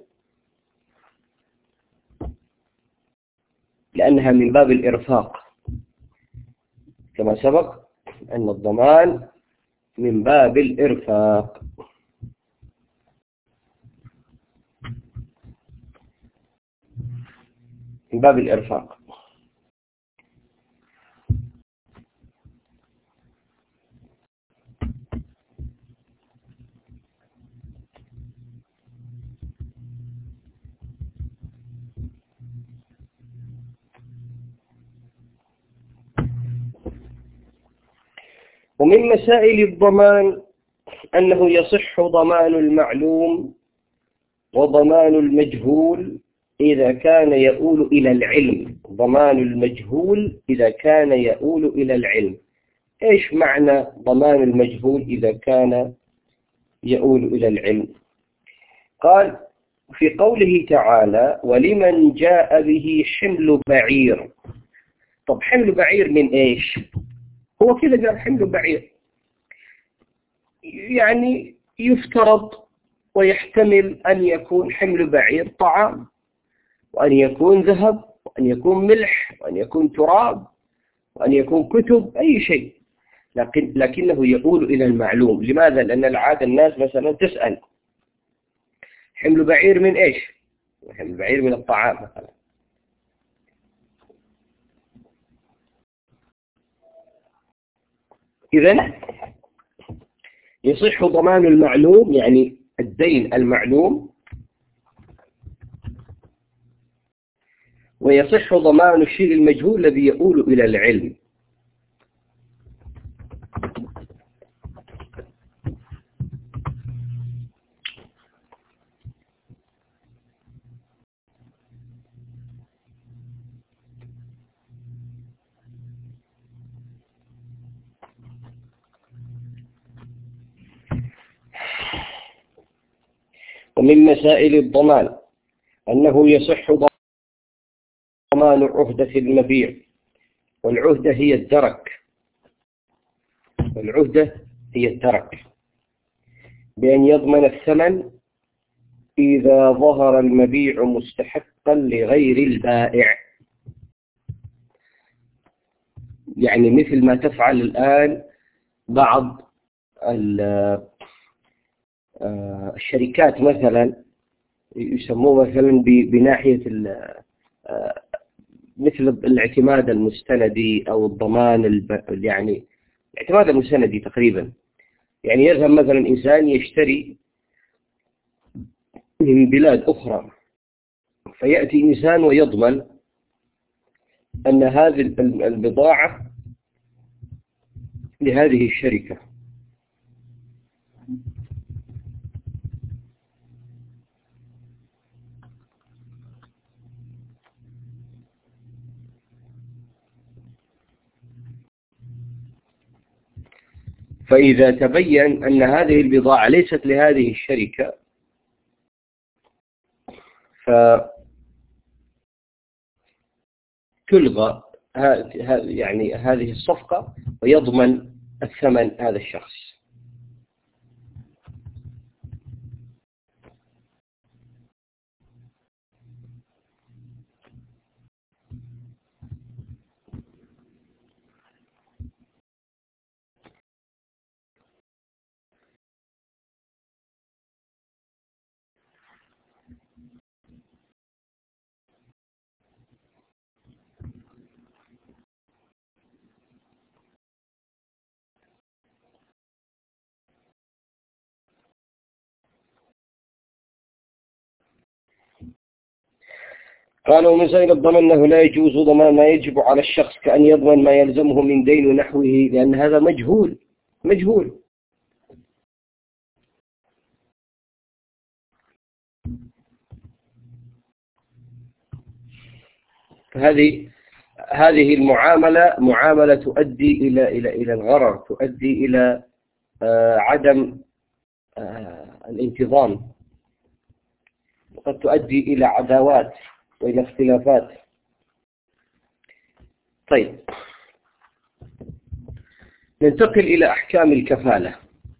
لأنها من باب الإرفاق، كما سبق أن الضمان من باب الإرفاق. من باب الإرفاق. ومن مسائل الضمان أنه يصح ضمان المعلوم وضمان المجهول إذا كان يؤول إلى العلم. ضمان المجهول إذا كان يؤول إلى العلم. إيش معنى ضمان المجهول إذا كان يؤول إلى العلم؟ قال في قوله تعالى ولمن جاء به حمل بعير. طب حمل بعير من إيش؟ هو كذا قال حمل بعير، يعني يفترض ويحتمل أن يكون حمل بعير طعام، وأن يكون ذهب، وأن يكون ملح، وأن يكون تراب، وأن يكون كتب، أي شيء، لكن لكنه يؤول إلى المعلوم. لماذا؟ لأن العادة الناس مثلا تسأل حمل بعير من إيش؟ حمل بعير من الطعام مثلا. إذن يصح ضمان المعلوم، يعني الدين المعلوم، ويصح ضمان الشيء المجهول الذي يؤول إلى العلم. ومن مسائل الضمان أنه يصح ضمان عهدة المبيع، والعهدة هي الدرك، والعهدة هي الدرك، بأن يضمن الثمن إذا ظهر المبيع مستحقا لغير البائع. يعني مثل ما تفعل الآن بعض الشركات مثلا، يسموه مثلا بناحية مثل الاعتماد المستندي أو الضمان الب... يعني الاعتماد المستندي تقريبا. يعني يذهب مثلا إنسان يشتري من بلاد أخرى، فيأتي إنسان ويضمن أن هذه البضاعة لهذه الشركة، فإذا تبين أن هذه البضاعة ليست لهذه الشركة فتلغى يعني هذه الصفقة ويضمن الثمن هذا الشخص. قالوا من مسائل الضمان أنه لا يجوز ضمان ما يجب على الشخص، كأن يضمن ما يلزمه من دين ونحوه، لأن هذا مجهول مجهول هذه هذه المعاملة معاملة تؤدي إلى إلى إلى الغرر، تؤدي إلى آه عدم آه الانتظام، وقد تؤدي إلى عداوات وإلى اختلافات. طيب، ننتقل إلى أحكام الكفالة.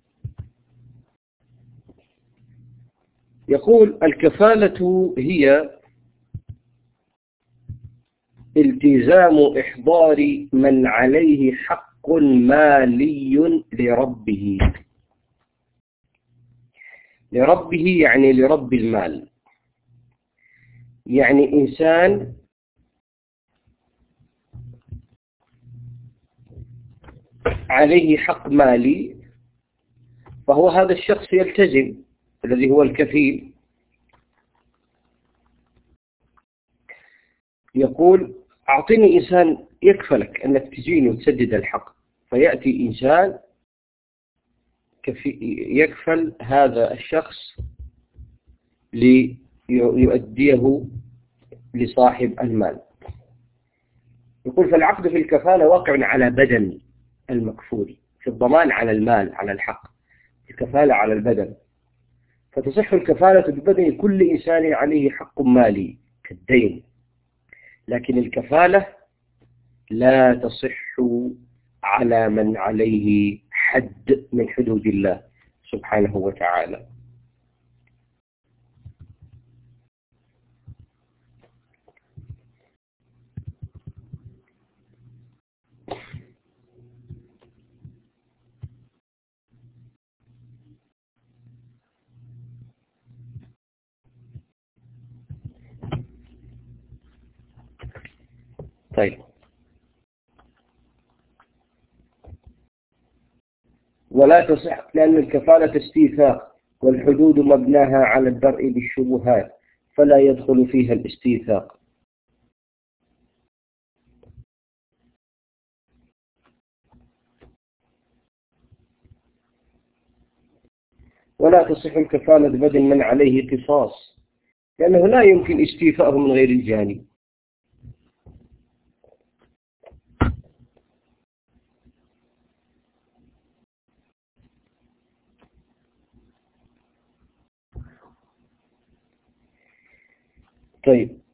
يقول: الكفالة هي التزام إحضار من عليه حق مالي لربه. لربه يعني لرب المال، يعني إنسان عليه حق مالي، فهو هذا الشخص يلتزم، الذي هو الكفيل. يقول: أعطني إنسان يكفلك أنك تجيني وتسدد الحق، فيأتي إنسان يكفل هذا الشخص ليؤديه لصاحب المال. يقول: فالعقد في الكفالة واقع على بدن المكفول، في الضمان على المال، على الحق، الكفالة على البدن. فتصح الكفالة ببدن كل إنسان عليه حق مالي كالدين، لكن الكفالة لا تصح على من عليه حد من حدود الله سبحانه وتعالى. طيب، ولا تصح لأن الكفالة استيثاق، والحدود مبناها على الدرء بالشبهات، فلا يدخل فيها الاستيثاق. ولا تصح الكفالة ببدن من عليه قصاص، لأنه لا يمكن استيفاءه من غير الجاني. طيب،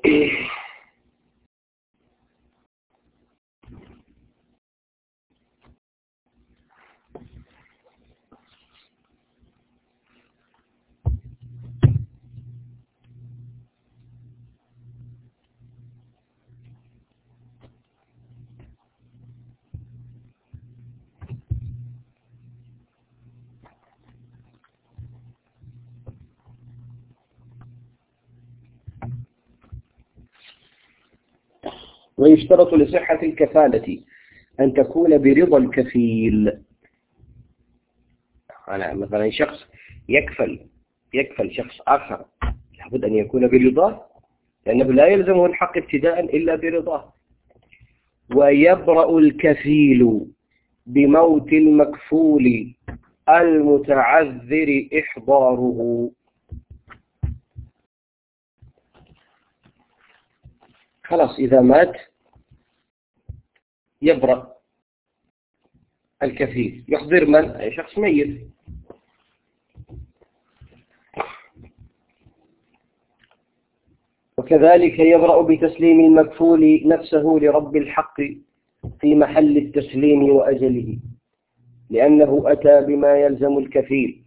ويشترط لصحة الكفالة أن تكون برضا الكفيل. أنا مثلا شخص يكفل يكفل شخص آخر، لابد أن يكون برضاه، لأنه لا يلزمه الحق ابتداء إلا برضاه. ويبرأ الكفيل بموت المكفول المتعذر إحضاره. خلاص، إذا مات يبرأ الكفيل، يحضر من؟ أي شخص ميت. وكذلك يبرأ بتسليم المكفول نفسه لرب الحق في محل التسليم وأجله، لأنه أتى بما يلزم الكفيل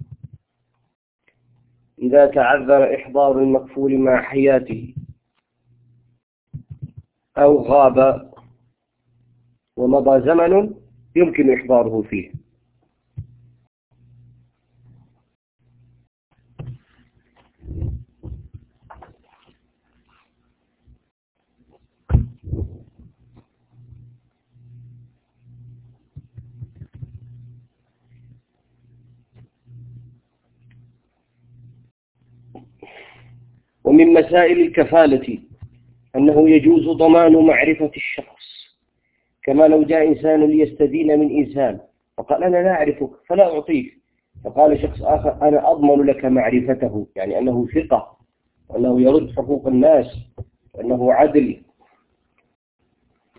إذا تعذر إحضار المكفول مع حياته أو غاب ومضى زمن يمكن إحضاره فيه. ومن مسائل الكفالة أنه يجوز ضمان معرفة الشخص، كما لو جاء إنسان ليستدين من إنسان فقال: أنا لا أعرفك فلا أعطيك، فقال شخص آخر: أنا أضمن لك معرفته، يعني أنه ثقة وأنه يرد حقوق الناس وأنه عدل.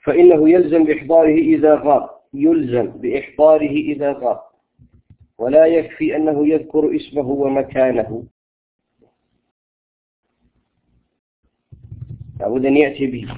فإنه يلزم بإحضاره إذا غاب، يلزم بإحضاره إذا غاب، ولا يكفي أنه يذكر اسمه ومكانه، لابد أن يأتي به.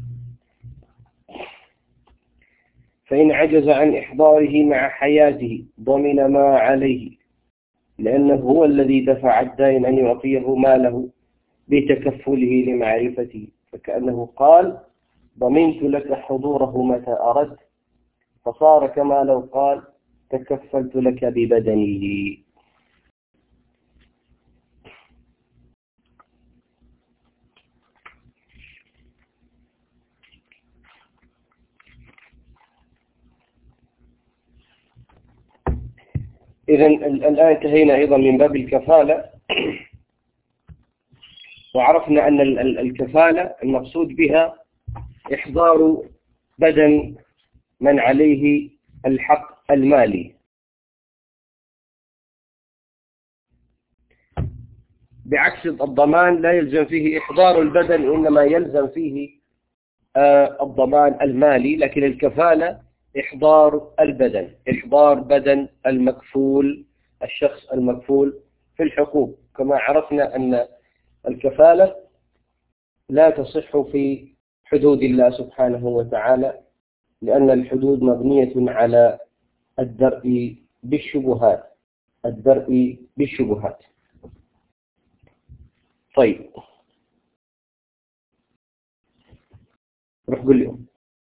فإن عجز عن إحضاره مع حياته ضمن ما عليه، لأنه هو الذي دفع الدائن أن يعطيه ماله بتكفله لمعرفته، فكأنه قال ضمنت لك حضوره متى أردت، فصار كما لو قال تكفلت لك ببدنه. إذن الآن انتهينا أيضا من باب الكفالة، وعرفنا أن الكفالة المقصود بها إحضار بدن من عليه الحق المالي، بعكس الضمان لا يلزم فيه إحضار البدن، إنما يلزم فيه الضمان المالي. لكن الكفالة إحضار البدن، إحضار بدن المكفول، الشخص المكفول في الحقوق، كما عرفنا أن الكفالة لا تصح في حدود الله سبحانه وتعالى، لأن الحدود مبنية على الدرء بالشبهات، الدرء بالشبهات. طيب روح قل لهم.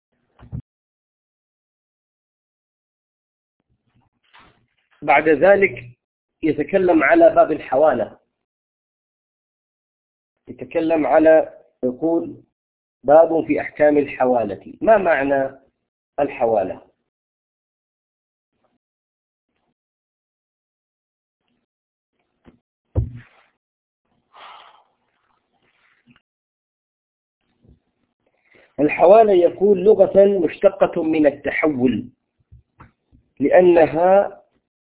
بعد ذلك يتكلم على باب الحوالة، يتكلم على، يقول باب في أحكام الحوالة. ما معنى الحوالة؟ الحوالة يقول لغة مشتقة من التحول، لأنها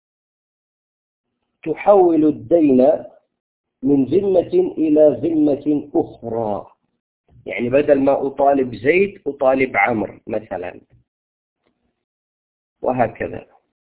تحول الدين من ذمة إلى ذمة أخرى. يعني بدل ما أطالب زيد أطالب عمرو مثلا، وهكذا.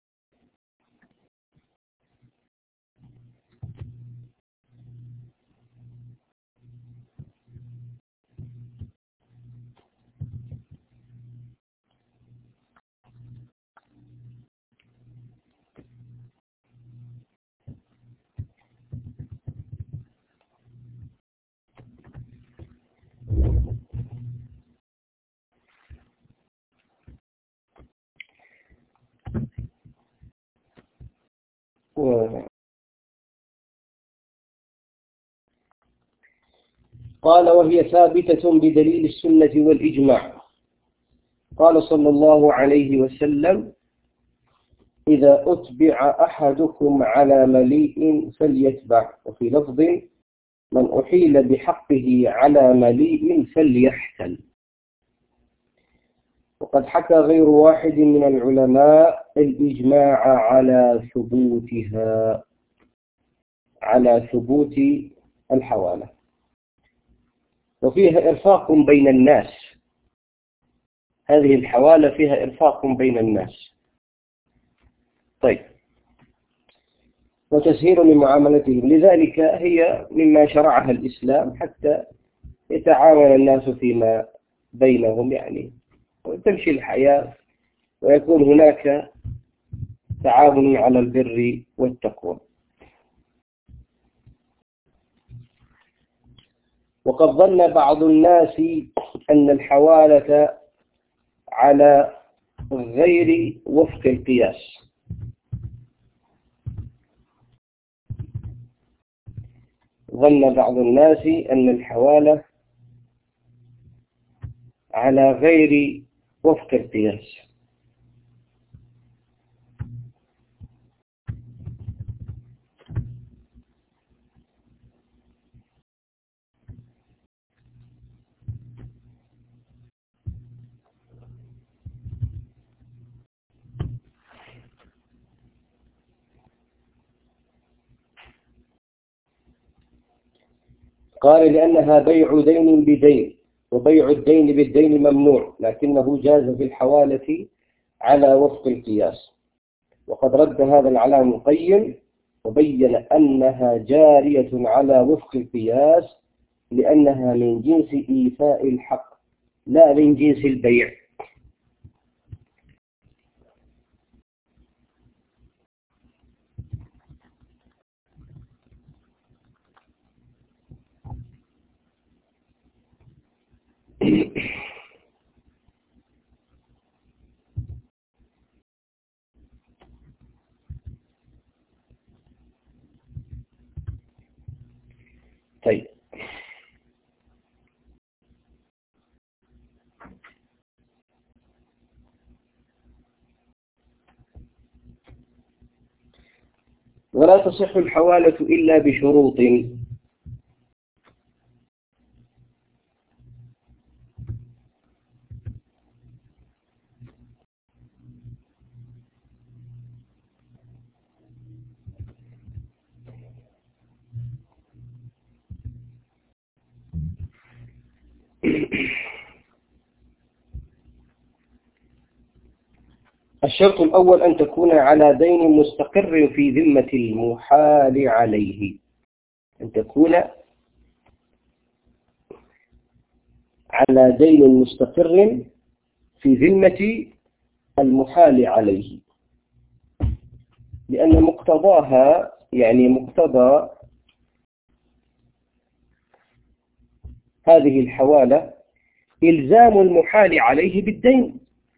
قال وهي ثابتة بدليل السنة والإجماع. قال صلى الله عليه وسلم إذا أتبع أحدكم على مليء فليتبع، وفي لفظ من أحيل بحقه على مليء فليحتل. وقد حكى غير واحد من العلماء الإجماع على ثبوتها، على ثبوت الحوالة، وفيها إرفاق بين الناس. هذه الحوالة فيها إرفاق بين الناس. طيب، وتسهيل لمعاملتهم، لذلك هي مما شرعها الإسلام حتى يتعاون الناس فيما بينهم، يعني وتمشي الحياة ويكون هناك تعاون على البر والتقوى. وقد ظن بعض الناس أن الحوالة على غير وفق القياس. ظن بعض الناس أن الحوالة على غير وفق القياس. قال لأنها بيع دين بدين، وبيع الدين بالدين ممنوع، لكنه جاز في الحوالة على وفق القياس. وقد رد هذا العلامة القيم وبين أنها جارية على وفق القياس لأنها من جنس إيفاء الحق لا من جنس البيع. طيب، ولا تصح الحوالة إلا بشروط. الشرط الأول أن تكون على دين مستقر في ذمة المحال عليه، أن تكون على دين مستقر في ذمة المحال عليه، لأن مقتضاها يعني مقتضى هذه الحوالة إلزام المحال عليه بالدين.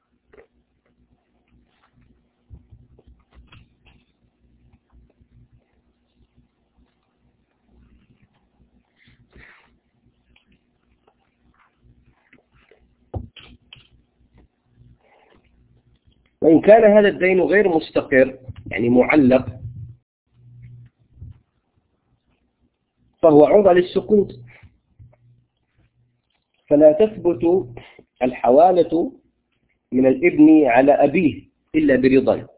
وإن كان هذا الدين غير مستقر يعني معلق فهو عرضة للسقوط، فلا تثبت الحوالة من الابن على أبيه إلا برضاه.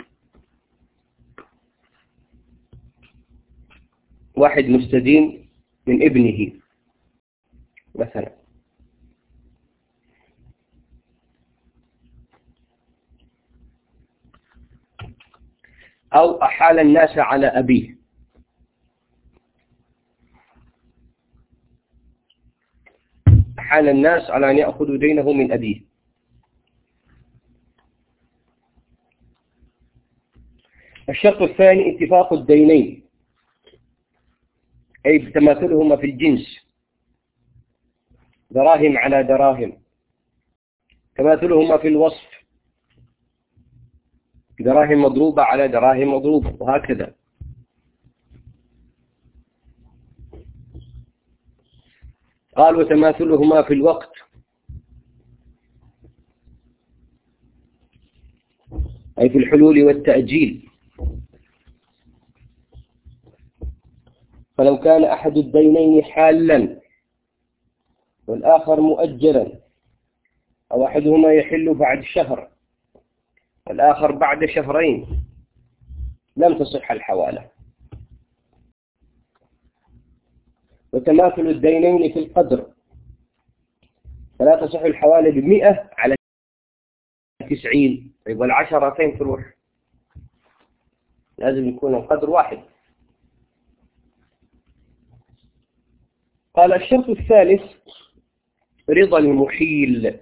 واحد مستدين من ابنه مثلا، أو أحال الناس على أبيه، أحال الناس على أن يأخذوا دينه من أبيه. الشرط الثاني اتفاق الدينين، أي تماثلهما في الجنس، دراهم على دراهم، تماثلهما في الوصف، دراهم مضروبة على دراهم مضروبة، وهكذا. قال وتماثلهما في الوقت، أي في الحلول والتأجيل. فلو كان أحد الدينين حالا والآخر مؤجلا، أو أحدهما يحل بعد شهر والآخر بعد شهرين، لم تصح الحوالة. وتماثل الدينين في القدر، فلا تصح الحوالة بمئة على تسعين، والعشرتين تروح، لازم يكون القدر واحد. قال الشرط الثالث رضا المحيل،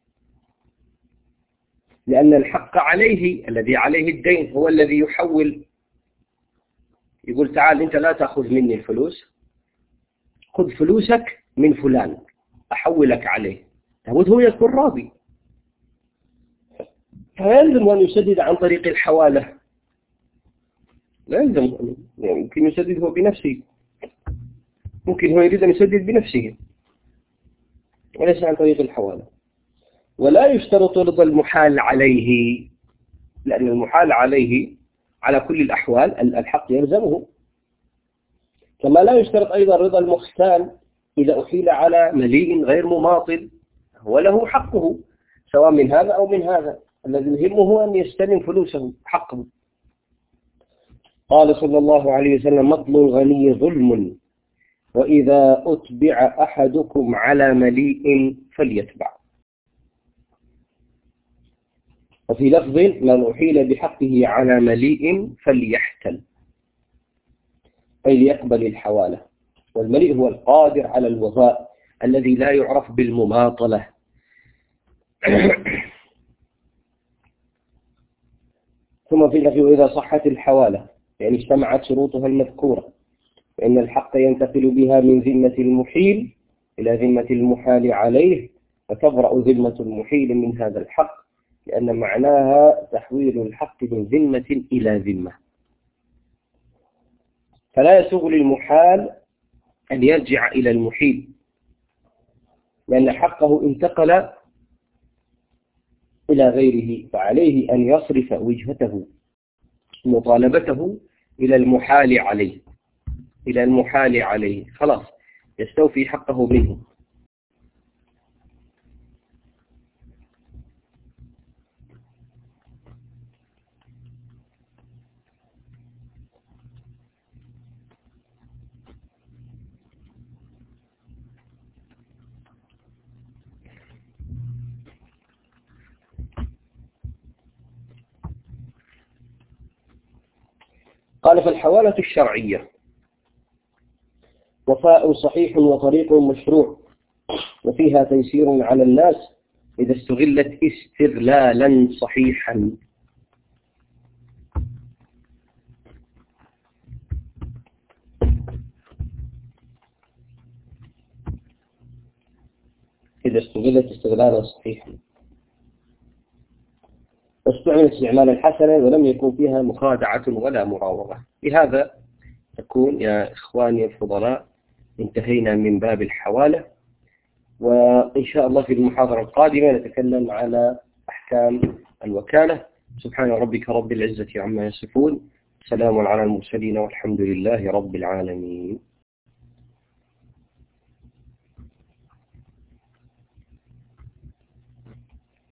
لأن الحق عليه الذي عليه الدين هو الذي يحول، يقول تعال أنت لا تأخذ مني الفلوس، خذ فلوسك من فلان أحولك عليه، لابد هو يكون راضي، فيلزم أن يسدد عن طريق الحوالة، لا يلزم، يعني ممكن يسدد هو بنفسه، ممكن هو يريد أن يسدد بنفسه وليس عن طريق الحوالة. ولا يشترط رضا المحال عليه، لأن المحال عليه على كل الأحوال الحق يلزمه، كما لا يشترط أيضا رضا المختال إذا أحيل على مليء غير مماطل، هو له حقه سواء من هذا أو من هذا، الذي يهمه أن يستلم فلوسه حقه. قال صلى الله عليه وسلم مطل الغني ظلم وإذا أتبع أحدكم على مليء فليتبع. وفي لفظ من أحيل بحقه على مليء فليحتل، أي ليقبل الحوالة. والمليء هو القادر على الوفاء الذي لا يعرف بالمماطلة. ثم في اللفظ وإذا صحت الحوالة، يعني اجتمعت شروطها المذكورة، فإن الحق ينتقل بها من ذمة المحيل إلى ذمة المحال عليه، فتبرأ ذمة المحيل من هذا الحق، لأن معناها تحويل الحق من ذمة إلى ذمة. فلا يسوغ للمحال أن يرجع إلى المحيل، لأن حقه انتقل إلى غيره، فعليه أن يصرف وجهته مطالبته إلى المحال عليه إلى المحال عليه خلاص يستوفي حقه منه. قال فالحوالة الشرعية وفاء صحيح وطريق مشروع، وفيها تيسير على الناس إذا استغلت استغلالا صحيحا. إذا استغلت استغلالا صحيحا واستعملت استعمالا حسنا ولم يكن فيها مخادعة ولا مراوغة. بهذا تكون يا إخواني الفضلاء انتهينا من باب الحوالة، وإن شاء الله في المحاضرة القادمة نتكلم على أحكام الوكالة. سبحان ربك رب العزة عما يصفون، سلام على المرسلين والحمد لله رب العالمين.